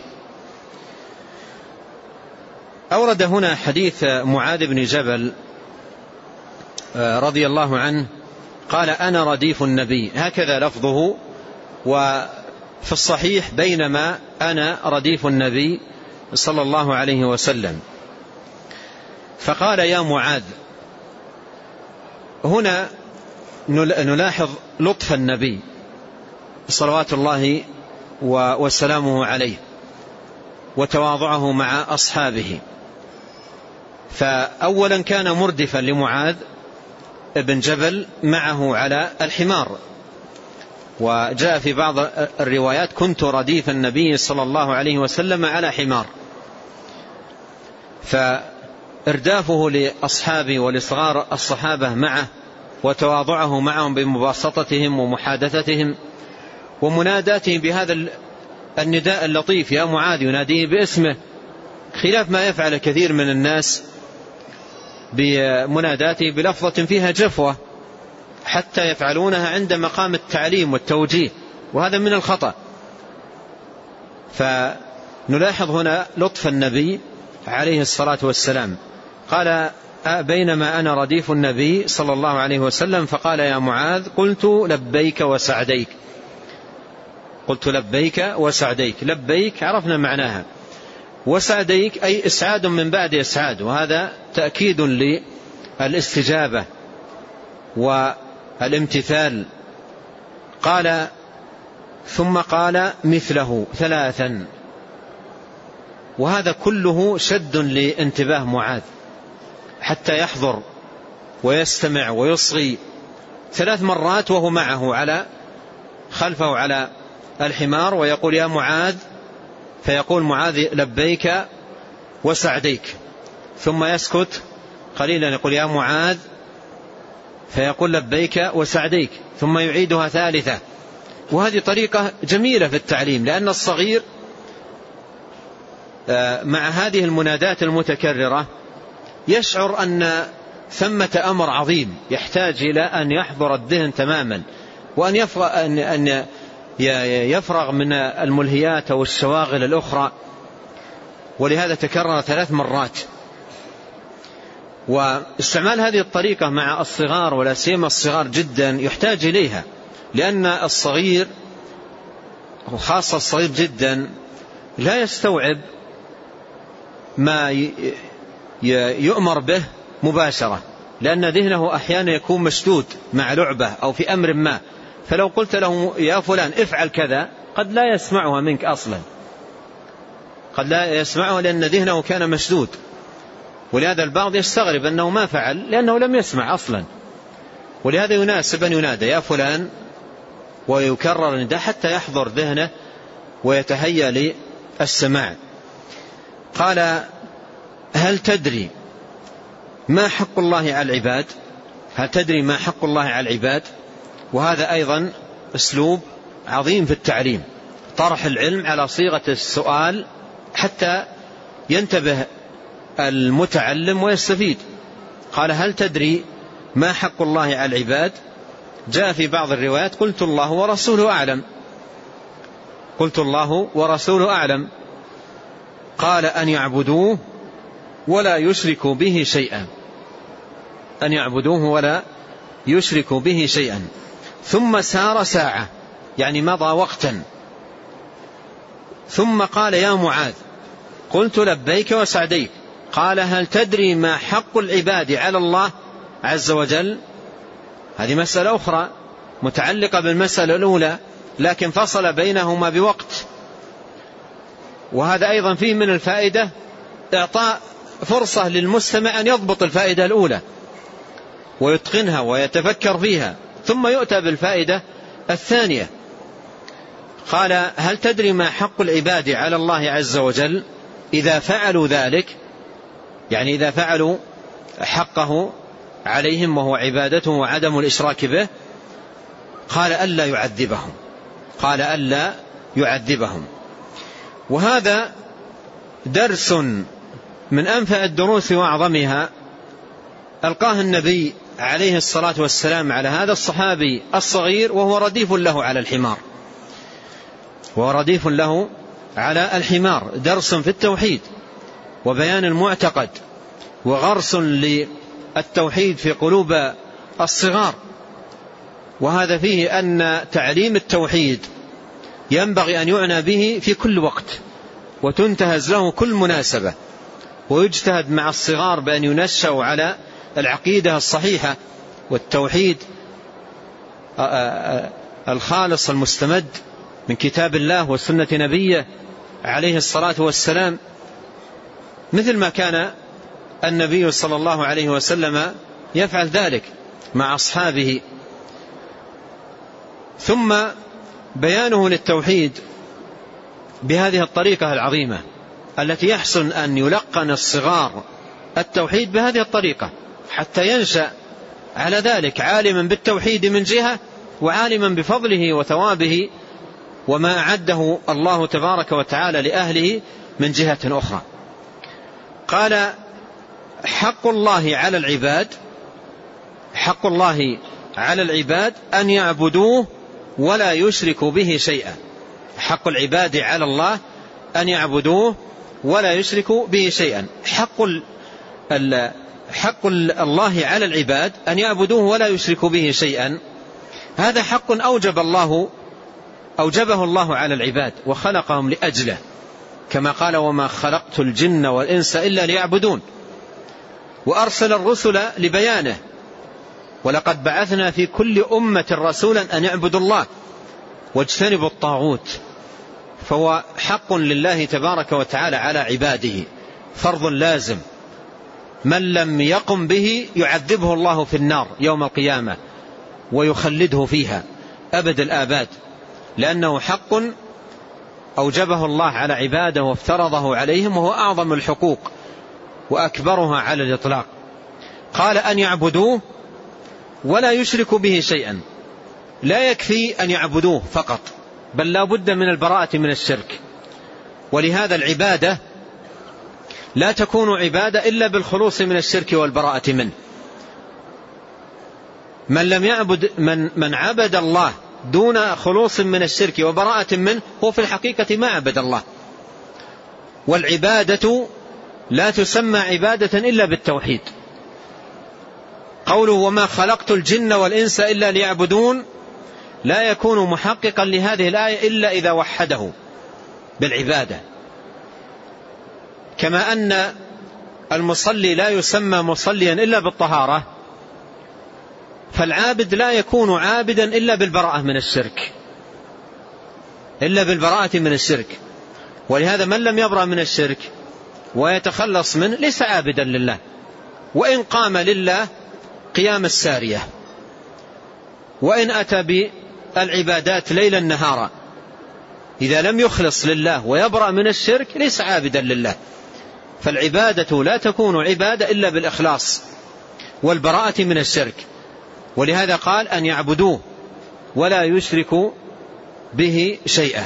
B: أورد هنا حديث معاذ بن جبل رضي الله عنه قال: أنا رديف النبي، هكذا لفظه. وفي الصحيح: بينما أنا رديف النبي صلى الله عليه وسلم. فقال: يا معاذ. هنا نلاحظ لطف النبي صلوات الله وسلامه عليه وتواضعه مع أصحابه. فأولا كان مردفا لمعاذ ابن جبل معه على الحمار، وجاء في بعض الروايات: كنت رديف النبي صلى الله عليه وسلم على حمار. فإردافه لأصحابه ولصغار الصحابة معه وتواضعه معهم بمباسطتهم ومحادثتهم ومناداتهم بهذا النداء اللطيف يا معاذ، يناديه باسمه، خلاف ما يفعل كثير من الناس بمناداته بلفظة فيها جفوة، حتى يفعلونها عند مقام التعليم والتوجيه، وهذا من الخطأ. فنلاحظ هنا لطف النبي عليه الصلاة والسلام. قال: بينما أنا رديف النبي صلى الله عليه وسلم، فقال: يا معاذ. قلت: لبيك وسعديك. قلت: لبيك وسعديك. لبيك عرفنا معناها، وسعديك أي إسعاد من بعد إسعاد، وهذا تأكيد للاستجابة والامتثال. قال: ثم قال مثله ثلاثا، وهذا كله شد لانتباه معاذ حتى يحضر ويستمع ويصغي ثلاث مرات وهو معه على خلفه على الحمار، ويقول: يا معاذ. فيقول معاذ: لبيك وسعديك. ثم يسكت قليلا يقول يا معاذ، فيقول لبيك وسعديك، ثم يعيدها ثالثة. وهذه طريقة جميلة في التعليم، لأن الصغير مع هذه المنادات المتكررة يشعر أن ثمة أمر عظيم يحتاج إلى أن يحضر الذهن تماما، وأن يفرغ, أن يفرغ من الملهيات أو الشواغل الأخرى. ولهذا تكرر ثلاث مرات. واستعمال هذه الطريقة مع الصغار ولا سيما الصغار جدا يحتاج إليها، لأن الصغير وخاصة الصغير جدا لا يستوعب ما يؤمر به مباشرة، لأن ذهنه أحيانا يكون مشدود مع لعبة أو في أمر ما، فلو قلت له يا فلان افعل كذا قد لا يسمعها منك أصلا، قد لا يسمعها لأن ذهنه كان مشدود. ولهذا البعض يستغرب أنه ما فعل لأنه لم يسمع أصلا. ولهذا يناسب أن ينادى يا فلان ويكرر النداء حتى يحضر ذهنه ويتهيأ للسماع. قال هل تدري ما حق الله على العباد؟ هل تدري ما حق الله على العباد؟ وهذا أيضا أسلوب عظيم في التعليم، طرح العلم على صيغة السؤال حتى ينتبه المتعلم ويستفيد. قال هل تدري ما حق الله على العباد؟ جاء في بعض الروايات قلت الله ورسوله أعلم، قلت الله ورسوله أعلم. قال أن يعبدوه ولا يشركوا به شيئا، أن يعبدوه ولا يشركوا به شيئا. ثم سار ساعة، يعني مضى وقتا، ثم قال يا معاذ، قلت لبيك وسعديك. قال هل تدري ما حق العباد على الله عز وجل؟ هذه مسألة أخرى متعلقة بالمسألة الأولى، لكن فصل بينهما بوقت. وهذا أيضا فيه من الفائدة إعطاء فرصة للمستمع أن يضبط الفائدة الأولى ويتقنها ويتفكر فيها، ثم يؤتى بالفائدة الثانية. قال هل تدري ما حق العباد على الله عز وجل إذا فعلوا ذلك؟ يعني إذا فعلوا حقه عليهم وهو عبادته وعدم الإشراك به. قال ألا يعذبهم، قال ألا يعذبهم. وهذا درس من أنفع الدروس وأعظمها ألقاه النبي عليه الصلاة والسلام على هذا الصحابي الصغير وهو رديف له على الحمار، وهو رديف له على الحمار. درس في التوحيد وبيان المعتقد وغرس للتوحيد في قلوب الصغار. وهذا فيه أن تعليم التوحيد ينبغي أن يعنى به في كل وقت وتنتهز له كل مناسبة، ويجتهد مع الصغار بأن ينشأوا على العقيدة الصحيحة والتوحيد الخالص المستمد من كتاب الله وسنة نبيه عليه الصلاة والسلام، مثل ما كان النبي صلى الله عليه وسلم يفعل ذلك مع أصحابه. ثم بيانه للتوحيد بهذه الطريقة العظيمة التي يحسن أن يلقن الصغار التوحيد بهذه الطريقة حتى ينشأ على ذلك عالما بالتوحيد من جهة، وعالما بفضله وثوابه وما أعده الله تبارك وتعالى لأهله من جهة أخرى. قال حق الله على العباد، حق الله على العباد أن يعبدوه ولا يشركوا به شيئا. حق العباد على الله أن يعبدوه ولا يشركوا به شيئا. حق حق الله على العباد أن يعبدوه ولا يشركوا به شيئا، هذا حق أوجب الله أوجبه الله على العباد وخلقهم لأجله، كما قال وما خلقت الجن والإنس إلا ليعبدون. وأرسل الرسل لبيانه، ولقد بعثنا في كل أمة رسولا أن يعبدوا الله واجتنبوا الطاغوت. فهو حق لله تبارك وتعالى على عباده، فرض لازم، من لم يقم به يعذبه الله في النار يوم القيامة ويخلده فيها أبد الآباد، لأنه حق أوجبه الله على عباده وافترضه عليهم، وهو أعظم الحقوق وأكبرها على الإطلاق. قال أن يعبدوه ولا يشركوا به شيئا. لا يكفي أن يعبدوه فقط، بل لا بد من البراءة من الشرك. ولهذا العبادة لا تكون عبادة إلا بالخلوص من الشرك والبراءة منه. من لم يعبد من, من عبد الله دون خلوص من الشرك وبراءة منه هو في الحقيقة ما عبد الله. والعبادة لا تسمى عبادة إلا بالتوحيد. قوله وما خلقت الجن والإنس إلا ليعبدون لا يكون محققا لهذه الآية إلا إذا وحده بالعبادة. كما أن المصلي لا يسمى مصليا إلا بالطهارة، فالعابد لا يكون عابدا إلا بالبراءة من الشرك، إلا بالبراءة من الشرك. ولهذا من لم يبرأ من الشرك ويتخلص منه ليس عابدا لله، وإن قام لله قيام السارية، وإن أتى بالعبادات ليلا نهارا، إذا لم يخلص لله ويبرأ من الشرك ليس عابدا لله. فالعبادة لا تكون عبادة إلا بالإخلاص والبراءة من الشرك. ولهذا قال أن يعبدوه ولا يشركوا به شيئا.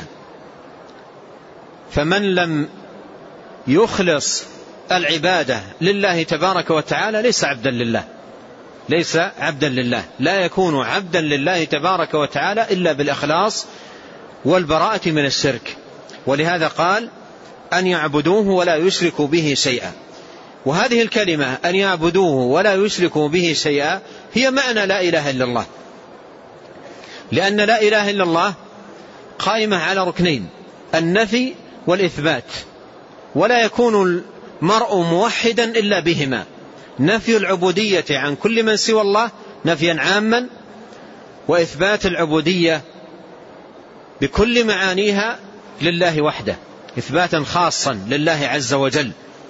B: فمن لم يخلص العبادة لله تبارك وتعالى ليس عبدا لله، ليس عبدا لله، لا يكون عبدا لله تبارك وتعالى إلا بالإخلاص والبراءة من الشرك. ولهذا قال أن يعبدوه ولا يشركوا به شيئا. وهذه الكلمة أن يعبدوه ولا يشركوا به شيئا هي معنى لا إله إلا الله، لأن لا إله إلا الله قائمة على ركنين: النفي والإثبات. ولا يكون المرء موحدا إلا بهما: نفي العبودية عن كل من سوى الله نفيا عاما، وإثبات العبودية بكل معانيها لله وحده إثباتا خاصا لله عز وجل.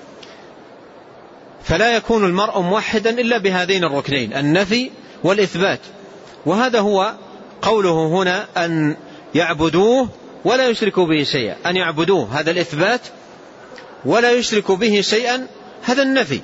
B: فلا يكون المرء موحدا إلا بهذين الركنين: النفي والإثبات. وهذا هو قوله هنا أن يعبدوه ولا يشركوا به شيئا. أن يعبدوه هذا الإثبات، ولا يشركوا به شيئا هذا النفي.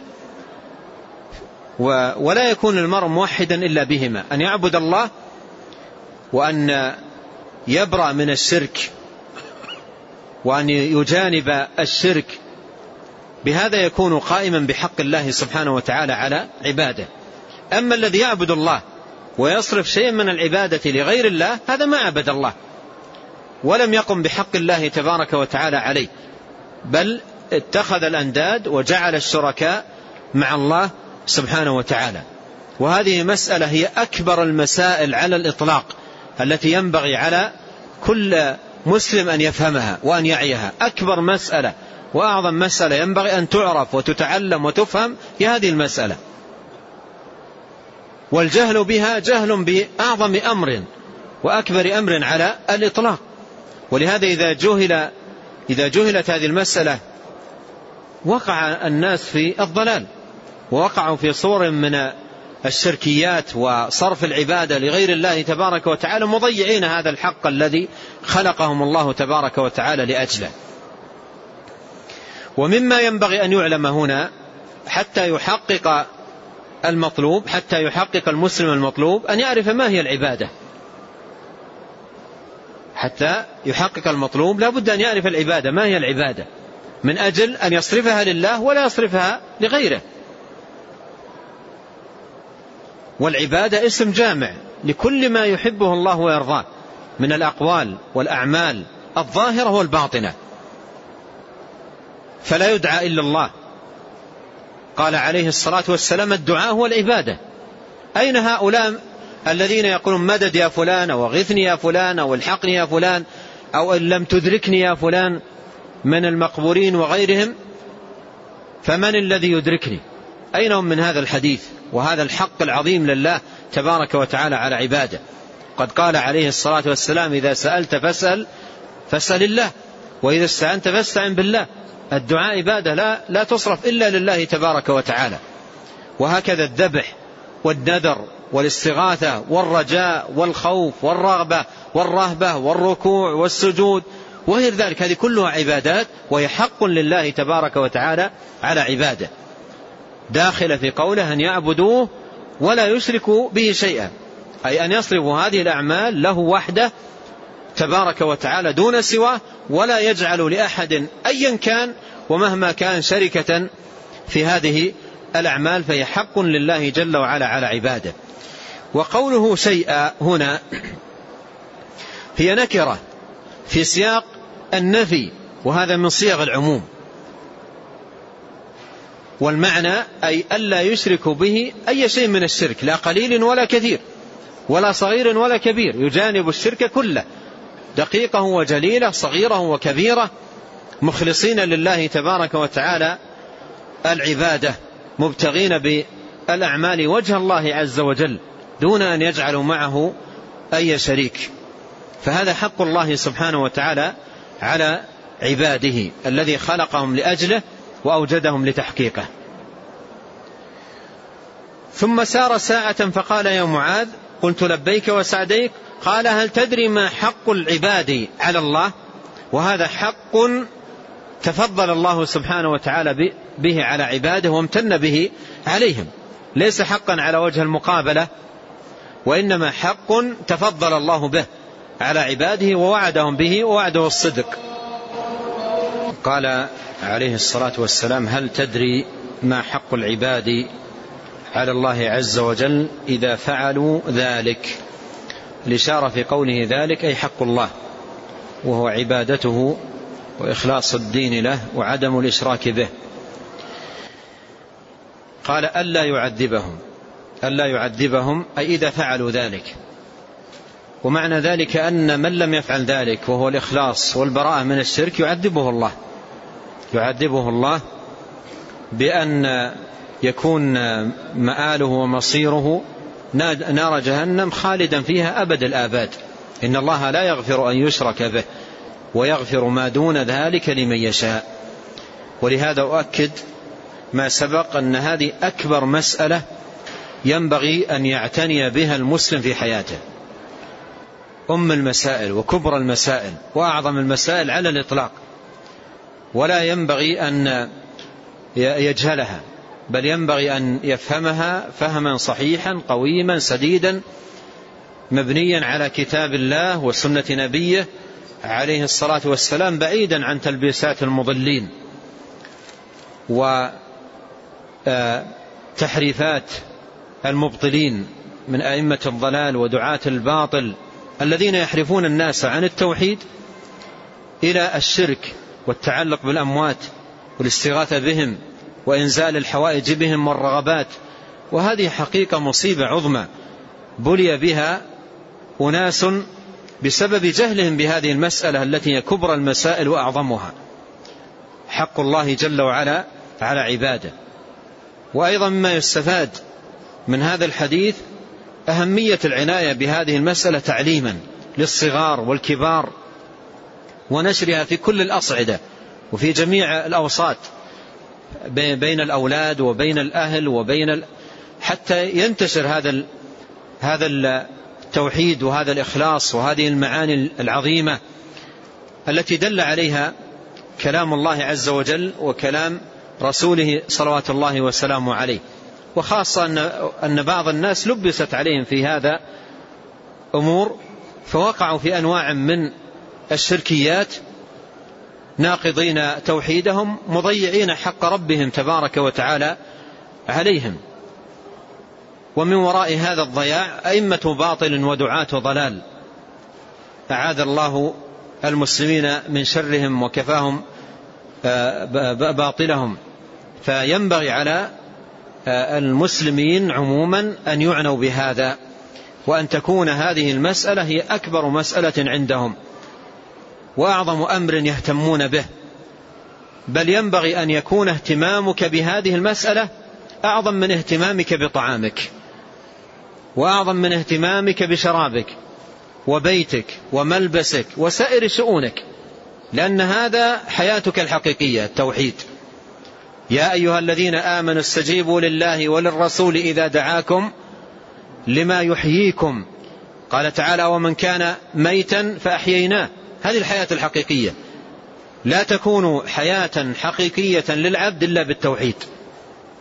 B: ولا يكون المرء موحدا إلا بهما: أن يعبد الله وأن يبرأ من الشرك وأن يجانب الشرك. بهذا يكون قائما بحق الله سبحانه وتعالى على عباده. أما الذي يعبد الله ويصرف شيئا من العبادة لغير الله هذا ما عبد الله ولم يقم بحق الله تبارك وتعالى عليه، بل اتخذ الأنداد وجعل الشركاء مع الله سبحانه وتعالى. وهذه مسألة هي أكبر المسائل على الإطلاق التي ينبغي على كل مسلم أن يفهمها وأن يعيها. أكبر مسألة وأعظم مسألة ينبغي أن تعرف وتتعلم وتفهم هي هذه المسألة. والجهل بها جهل بأعظم أمر وأكبر أمر على الإطلاق. ولهذا إذا جهل إذا جهلت هذه المسألة وقع الناس في الضلال، ووقعوا في صور من الشركيات وصرف العبادة لغير الله تبارك وتعالى، مضيعين هذا الحق الذي خلقهم الله تبارك وتعالى لأجله. ومما ينبغي أن يعلم هنا حتى يحقق المطلوب، حتى يحقق المسلم المطلوب، أن يعرف ما هي العبادة. حتى يحقق المطلوب لا بد أن يعرف العبادة، ما هي العبادة، من أجل أن يصرفها لله ولا يصرفها لغيره. والعبادة اسم جامع لكل ما يحبه الله ويرضاه من الأقوال والأعمال الظاهرة والباطنة، فلا يدعى إلا الله. قال عليه الصلاة والسلام: الدعاء هو العبادة. أين هؤلاء الذين يقولون مدد يا فلان، أو غثني يا فلان، أو الحقني يا فلان، أو إن لم تدركني يا فلان من المقبورين وغيرهم؟ فمن الذي يدركني؟ أين هم من هذا الحديث وهذا الحق العظيم لله تبارك وتعالى على عباده؟ قد قال عليه الصلاة والسلام: إذا سألت فاسأل فاسأل الله، وإذا استعنت فاستعن بالله. الدعاء عبادة لا, لا تصرف إلا لله تبارك وتعالى. وهكذا الذبح والنذر والاستغاثة والرجاء والخوف والرغبة والرهبة والركوع والسجود وغير ذلك، هذه كلها عبادات، وهي حق لله تبارك وتعالى على عباده. داخل في قوله أن يعبدوه ولا يشركوا به شيئا، أي أن يصرفوا هذه الأعمال له وحده تبارك وتعالى دون سواه، ولا يجعل لأحد أيا كان ومهما كان شركة في هذه الأعمال، فهي حق لله جل وعلا على عباده. وقوله شيئا هنا هي نكرة في سياق النفي، وهذا من صيغ العموم، والمعنى أي ألا يشرك به أي شيء من الشرك، لا قليل ولا كثير ولا صغير ولا كبير، يجانب الشرك كله، دقيقه وجليله، صغيره وكبيره، مخلصين لله تبارك وتعالى العبادة، مبتغين بالأعمال وجه الله عز وجل دون أن يجعلوا معه أي شريك. فهذا حق الله سبحانه وتعالى على عباده الذي خلقهم لأجله وأوجدهم لتحقيقه. ثم سار ساعة فقال يا معاذ، قلت لبيك وسعديك. قال هل تدري ما حق العباد على الله؟ وهذا حق تفضل الله سبحانه وتعالى به على عباده وامتن به عليهم، ليس حقا على وجه المقابلة، وإنما حق تفضل الله به على عباده ووعدهم به ووعده الصدق. قال عليه الصلاة والسلام هل تدري ما حق العباد على الله عز وجل إذا فعلوا ذلك؟ الإشارة في قوله ذلك أي حق الله، وهو عبادته وإخلاص الدين له وعدم الإشراك به. قال ألا يعذبهم، ألا يعذبهم أي إذا فعلوا ذلك. ومعنى ذلك أن من لم يفعل ذلك وهو الإخلاص والبراءة من الشرك يعذبه الله، يعذبه الله بأن يكون مآله ومصيره نار جهنم خالدا فيها أبد الآباد. إن الله لا يغفر أن يشرك به ويغفر ما دون ذلك لمن يشاء. ولهذا أؤكد ما سبق أن هذه أكبر مسألة ينبغي أن يعتني بها المسلم في حياته، أم المسائل وكبر المسائل وأعظم المسائل على الإطلاق، ولا ينبغي أن يجهلها، بل ينبغي أن يفهمها فهما صحيحا قويما سديدا مبنيا على كتاب الله وسنة نبيه عليه الصلاة والسلام، بعيدا عن تلبيسات المضلين وتحريفات المبطلين من أئمة الضلال ودعاة الباطل الذين يحرفون الناس عن التوحيد إلى الشرك والتعلق بالأموات والاستغاثة بهم وإنزال الحوائج بهم والرغبات. وهذه حقيقة مصيبة عظمى بلي بها أناس بسبب جهلهم بهذه المسألة التي هي كبرى المسائل وأعظمها، حق الله جل وعلا على عباده. وأيضا مما يستفاد من هذا الحديث أهمية العناية بهذه المسألة تعليما للصغار والكبار، ونشرها في كل الأصعدة وفي جميع الأوساط بين الأولاد وبين الأهل وبين ال... حتى ينتشر هذا هذا التوحيد وهذا الإخلاص وهذه المعاني العظيمة التي دل عليها كلام الله عز وجل وكلام رسوله صلوات الله وسلامه عليه. وخاصة أن أن بعض الناس لبست عليهم في هذا أمور فوقعوا في أنواع من الشركيات، ناقضين توحيدهم مضيعين حق ربهم تبارك وتعالى عليهم. ومن وراء هذا الضياع أئمة باطل ودعاة ضلال، أعاذ الله المسلمين من شرهم وكفاهم باطلهم. فينبغي على المسلمين عموما أن يعنوا بهذا، وأن تكون هذه المسألة هي أكبر مسألة عندهم وأعظم أمر يهتمون به، بل ينبغي أن يكون اهتمامك بهذه المسألة أعظم من اهتمامك بطعامك، وأعظم من اهتمامك بشرابك وبيتك وملبسك وسائر شؤونك، لأن هذا حياتك الحقيقية التوحيد. يا أيها الذين آمنوا استجيبوا لله وللرسول إذا دعاكم لما يحييكم. قال تعالى ومن كان ميتا فأحييناه. هذه الحياة الحقيقية، لا تكون حياة حقيقية للعبد إلا بالتوحيد.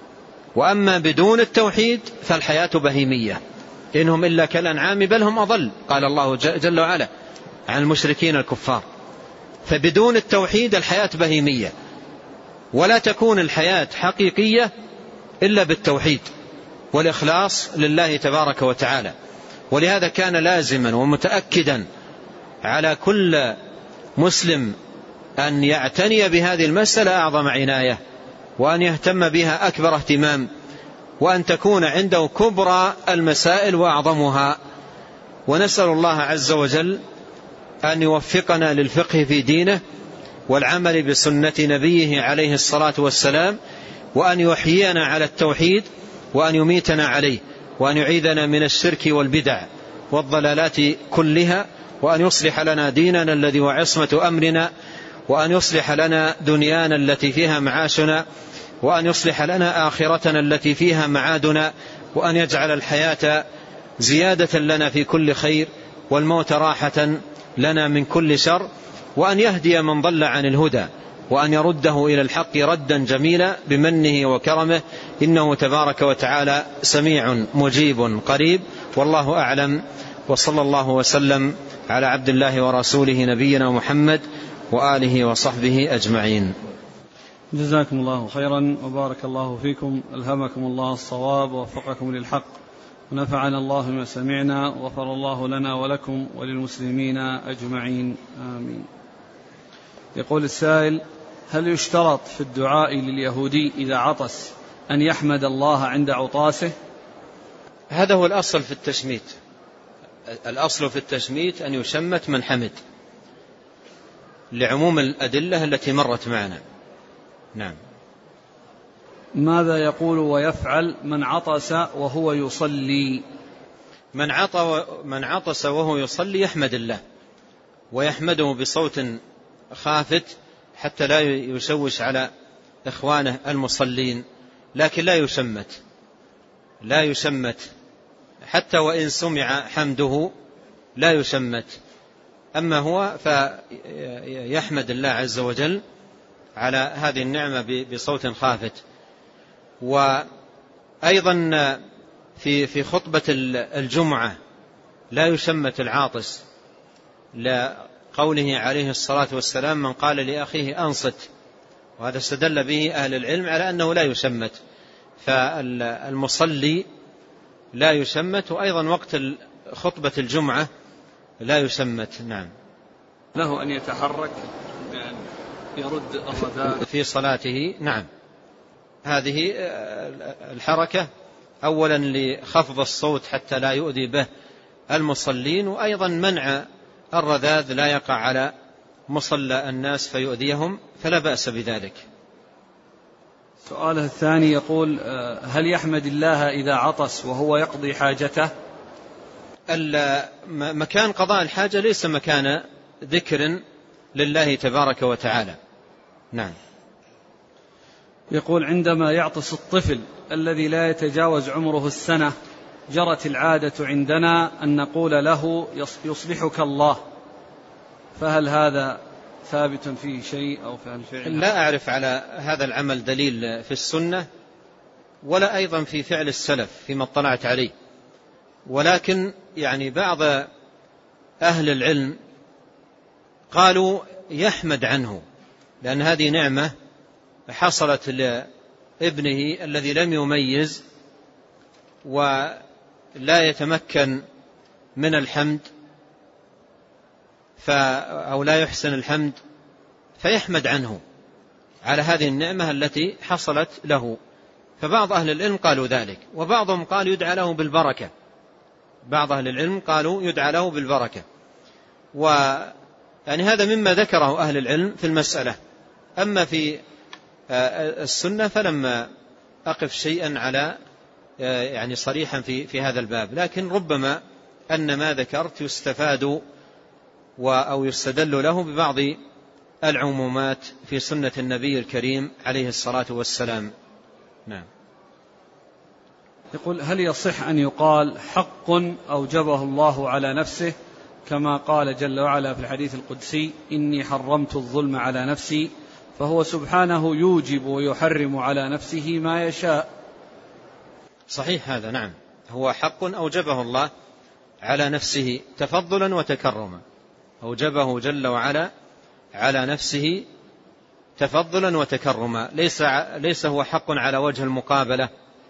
B: وأما بدون التوحيد فالحياة بهيمية، إنهم إلا كالأنعام بل هم أضل، قال الله جل وعلا عن المشركين الكفار. فبدون التوحيد الحياة بهيمية، ولا تكون الحياة حقيقية إلا بالتوحيد والإخلاص لله تبارك وتعالى. ولهذا كان لازما ومتأكدا على كل مسلم أن يعتني بهذه المسألة أعظم عناية، وأن يهتم بها أكبر اهتمام، وأن تكون عنده كبرى المسائل وأعظمها. ونسأل الله عز وجل أن يوفقنا للفقه في دينه والعمل بسنة نبيه عليه الصلاة والسلام، وأن يحيينا على التوحيد وأن يميتنا عليه، وأن يعيذنا من الشرك والبدع والضلالات كلها، وأن يصلح لنا ديننا الذي هو عصمة أمرنا، وأن يصلح لنا دنيانا التي فيها معاشنا، وأن يصلح لنا آخرتنا التي فيها معادنا، وأن يجعل الحياة زيادة لنا في كل خير والموت راحة لنا من كل شر، وأن يهدي من ضل عن الهدى، وأن يرده إلى الحق ردا جميلا بمنه وكرمه، إنه تبارك وتعالى سميع مجيب قريب. والله أعلم، وصلى الله وسلم على عبد الله ورسوله نبينا محمد وآله وصحبه أجمعين.
A: جزاكم الله خيرا وبارك الله فيكم، ألهمكم الله الصواب ووفقكم للحق، ونفعنا الله ما سمعنا، وغفر الله لنا ولكم وللمسلمين أجمعين، آمين. يقول السائل: هل يشترط في الدعاء لليهودي إذا عطس أن يحمد الله عند عطاسه؟
B: هذا هو الأصل في التشميت. الأصل في التشميت أن يشمت من حمد، لعموم الأدلة التي مرت معنا. نعم.
A: ماذا يقول ويفعل من عطس وهو يصلي؟
B: من عطس من عطس وهو يصلي يحمد الله، ويحمده بصوت خافت حتى لا يشوش على إخوانه المصلين، لكن لا يشمت لا يشمت حتى وإن سمع حمده لا يشمت. أما هو فيحمد الله عز وجل على هذه النعمة بصوت خافت. وأيضا في في خطبة الجمعة لا يشمت العاطس، لقوله عليه الصلاة والسلام: من قال لأخيه أنصت. وهذا استدل به أهل العلم على أنه لا يشمت، فالمصلي لا يشمت، وأيضا وقت خطبة الجمعة لا يشمت. نعم.
A: له أن يتحرك يعني يرد الرداء
B: في صلاته. نعم، هذه الحركة أولا لخفض الصوت حتى لا يؤذي به المصلين، وأيضا منع الرذاذ لا يقع على مصلى الناس فيؤذيهم، فلا بأس بذلك.
A: سؤاله الثاني يقول: هل يحمد الله إذا عطس وهو يقضي حاجته؟
B: مكان قضاء الحاجة ليس مكان ذكر لله تبارك وتعالى. نعم.
A: يقول: عندما يعطس الطفل الذي لا يتجاوز عمره السنة، جرت العادة عندنا أن نقول له يصلحك الله، فهل هذا ثابت فيه شيء أو في الفعل؟
B: لا أعرف على هذا العمل دليل في السنة، ولا أيضا في فعل السلف فيما اطلعت عليه، ولكن يعني بعض أهل العلم قالوا يحمد عنه، لأن هذه نعمة حصلت لابنه الذي لم يميز ولا يتمكن من الحمد أو لا يحسن الحمد، فيحمد عنه على هذه النعمة التي حصلت له. فبعض أهل العلم قالوا ذلك، وبعضهم قال يدعى له بالبركة. بعض أهل العلم قالوا يدعى له بالبركة، ويعني هذا مما ذكره أهل العلم في المسألة. أما في السنة فلما أقف شيئا على يعني صريحا في في هذا الباب، لكن ربما أن ما ذكرت يستفاد أو يستدل له ببعض العمومات في سنة النبي الكريم عليه الصلاة والسلام. نعم.
A: يقول: هل يصح أن يقال حق أوجبه الله على نفسه كما قال جل وعلا في الحديث القدسي: إني حرمت الظلم على نفسي، فهو سبحانه يوجب ويحرم على نفسه ما يشاء،
B: صحيح هذا، نعم، هو حق أوجبه الله على نفسه تفضلا وتكرما، أوجبه جل وعلا على نفسه تفضلا وتكرما، ليس ليس هو حق على وجه المقابلة،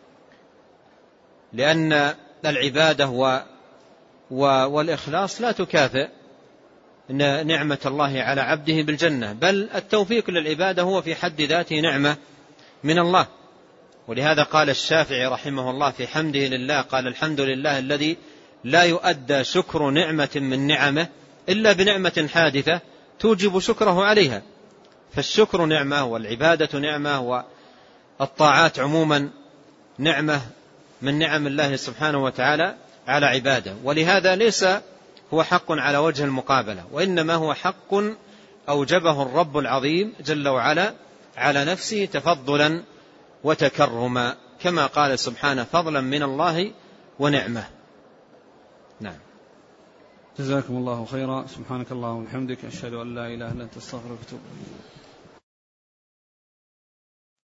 B: لأن العبادة و والإخلاص لا تكافئ نعمة الله على عبده بالجنة، بل التوفيق للعبادة هو في حد ذاته نعمة من الله. ولهذا قال الشافعي رحمه الله في حمده لله، قال: الحمد لله الذي لا يؤدى شكر نعمة من نعمه إلا بنعمة حادثة توجب شكره عليها. فالشكر نعمة، والعبادة نعمة، والطاعات عموما نعمة من نعم الله سبحانه وتعالى على عباده. ولهذا ليس هو حق على وجه المقابلة، وإنما هو حق أوجبه الرب العظيم جل وعلا على نفسه تفضلا وتكرما، كما قال سبحانه: فضلا من الله ونعمة. نعم.
A: جزاكم الله خيرا. سبحانك اللهم وبحمدك، أشهد أن لا إله إلا أنت، أستغفرك وأتوب إليك.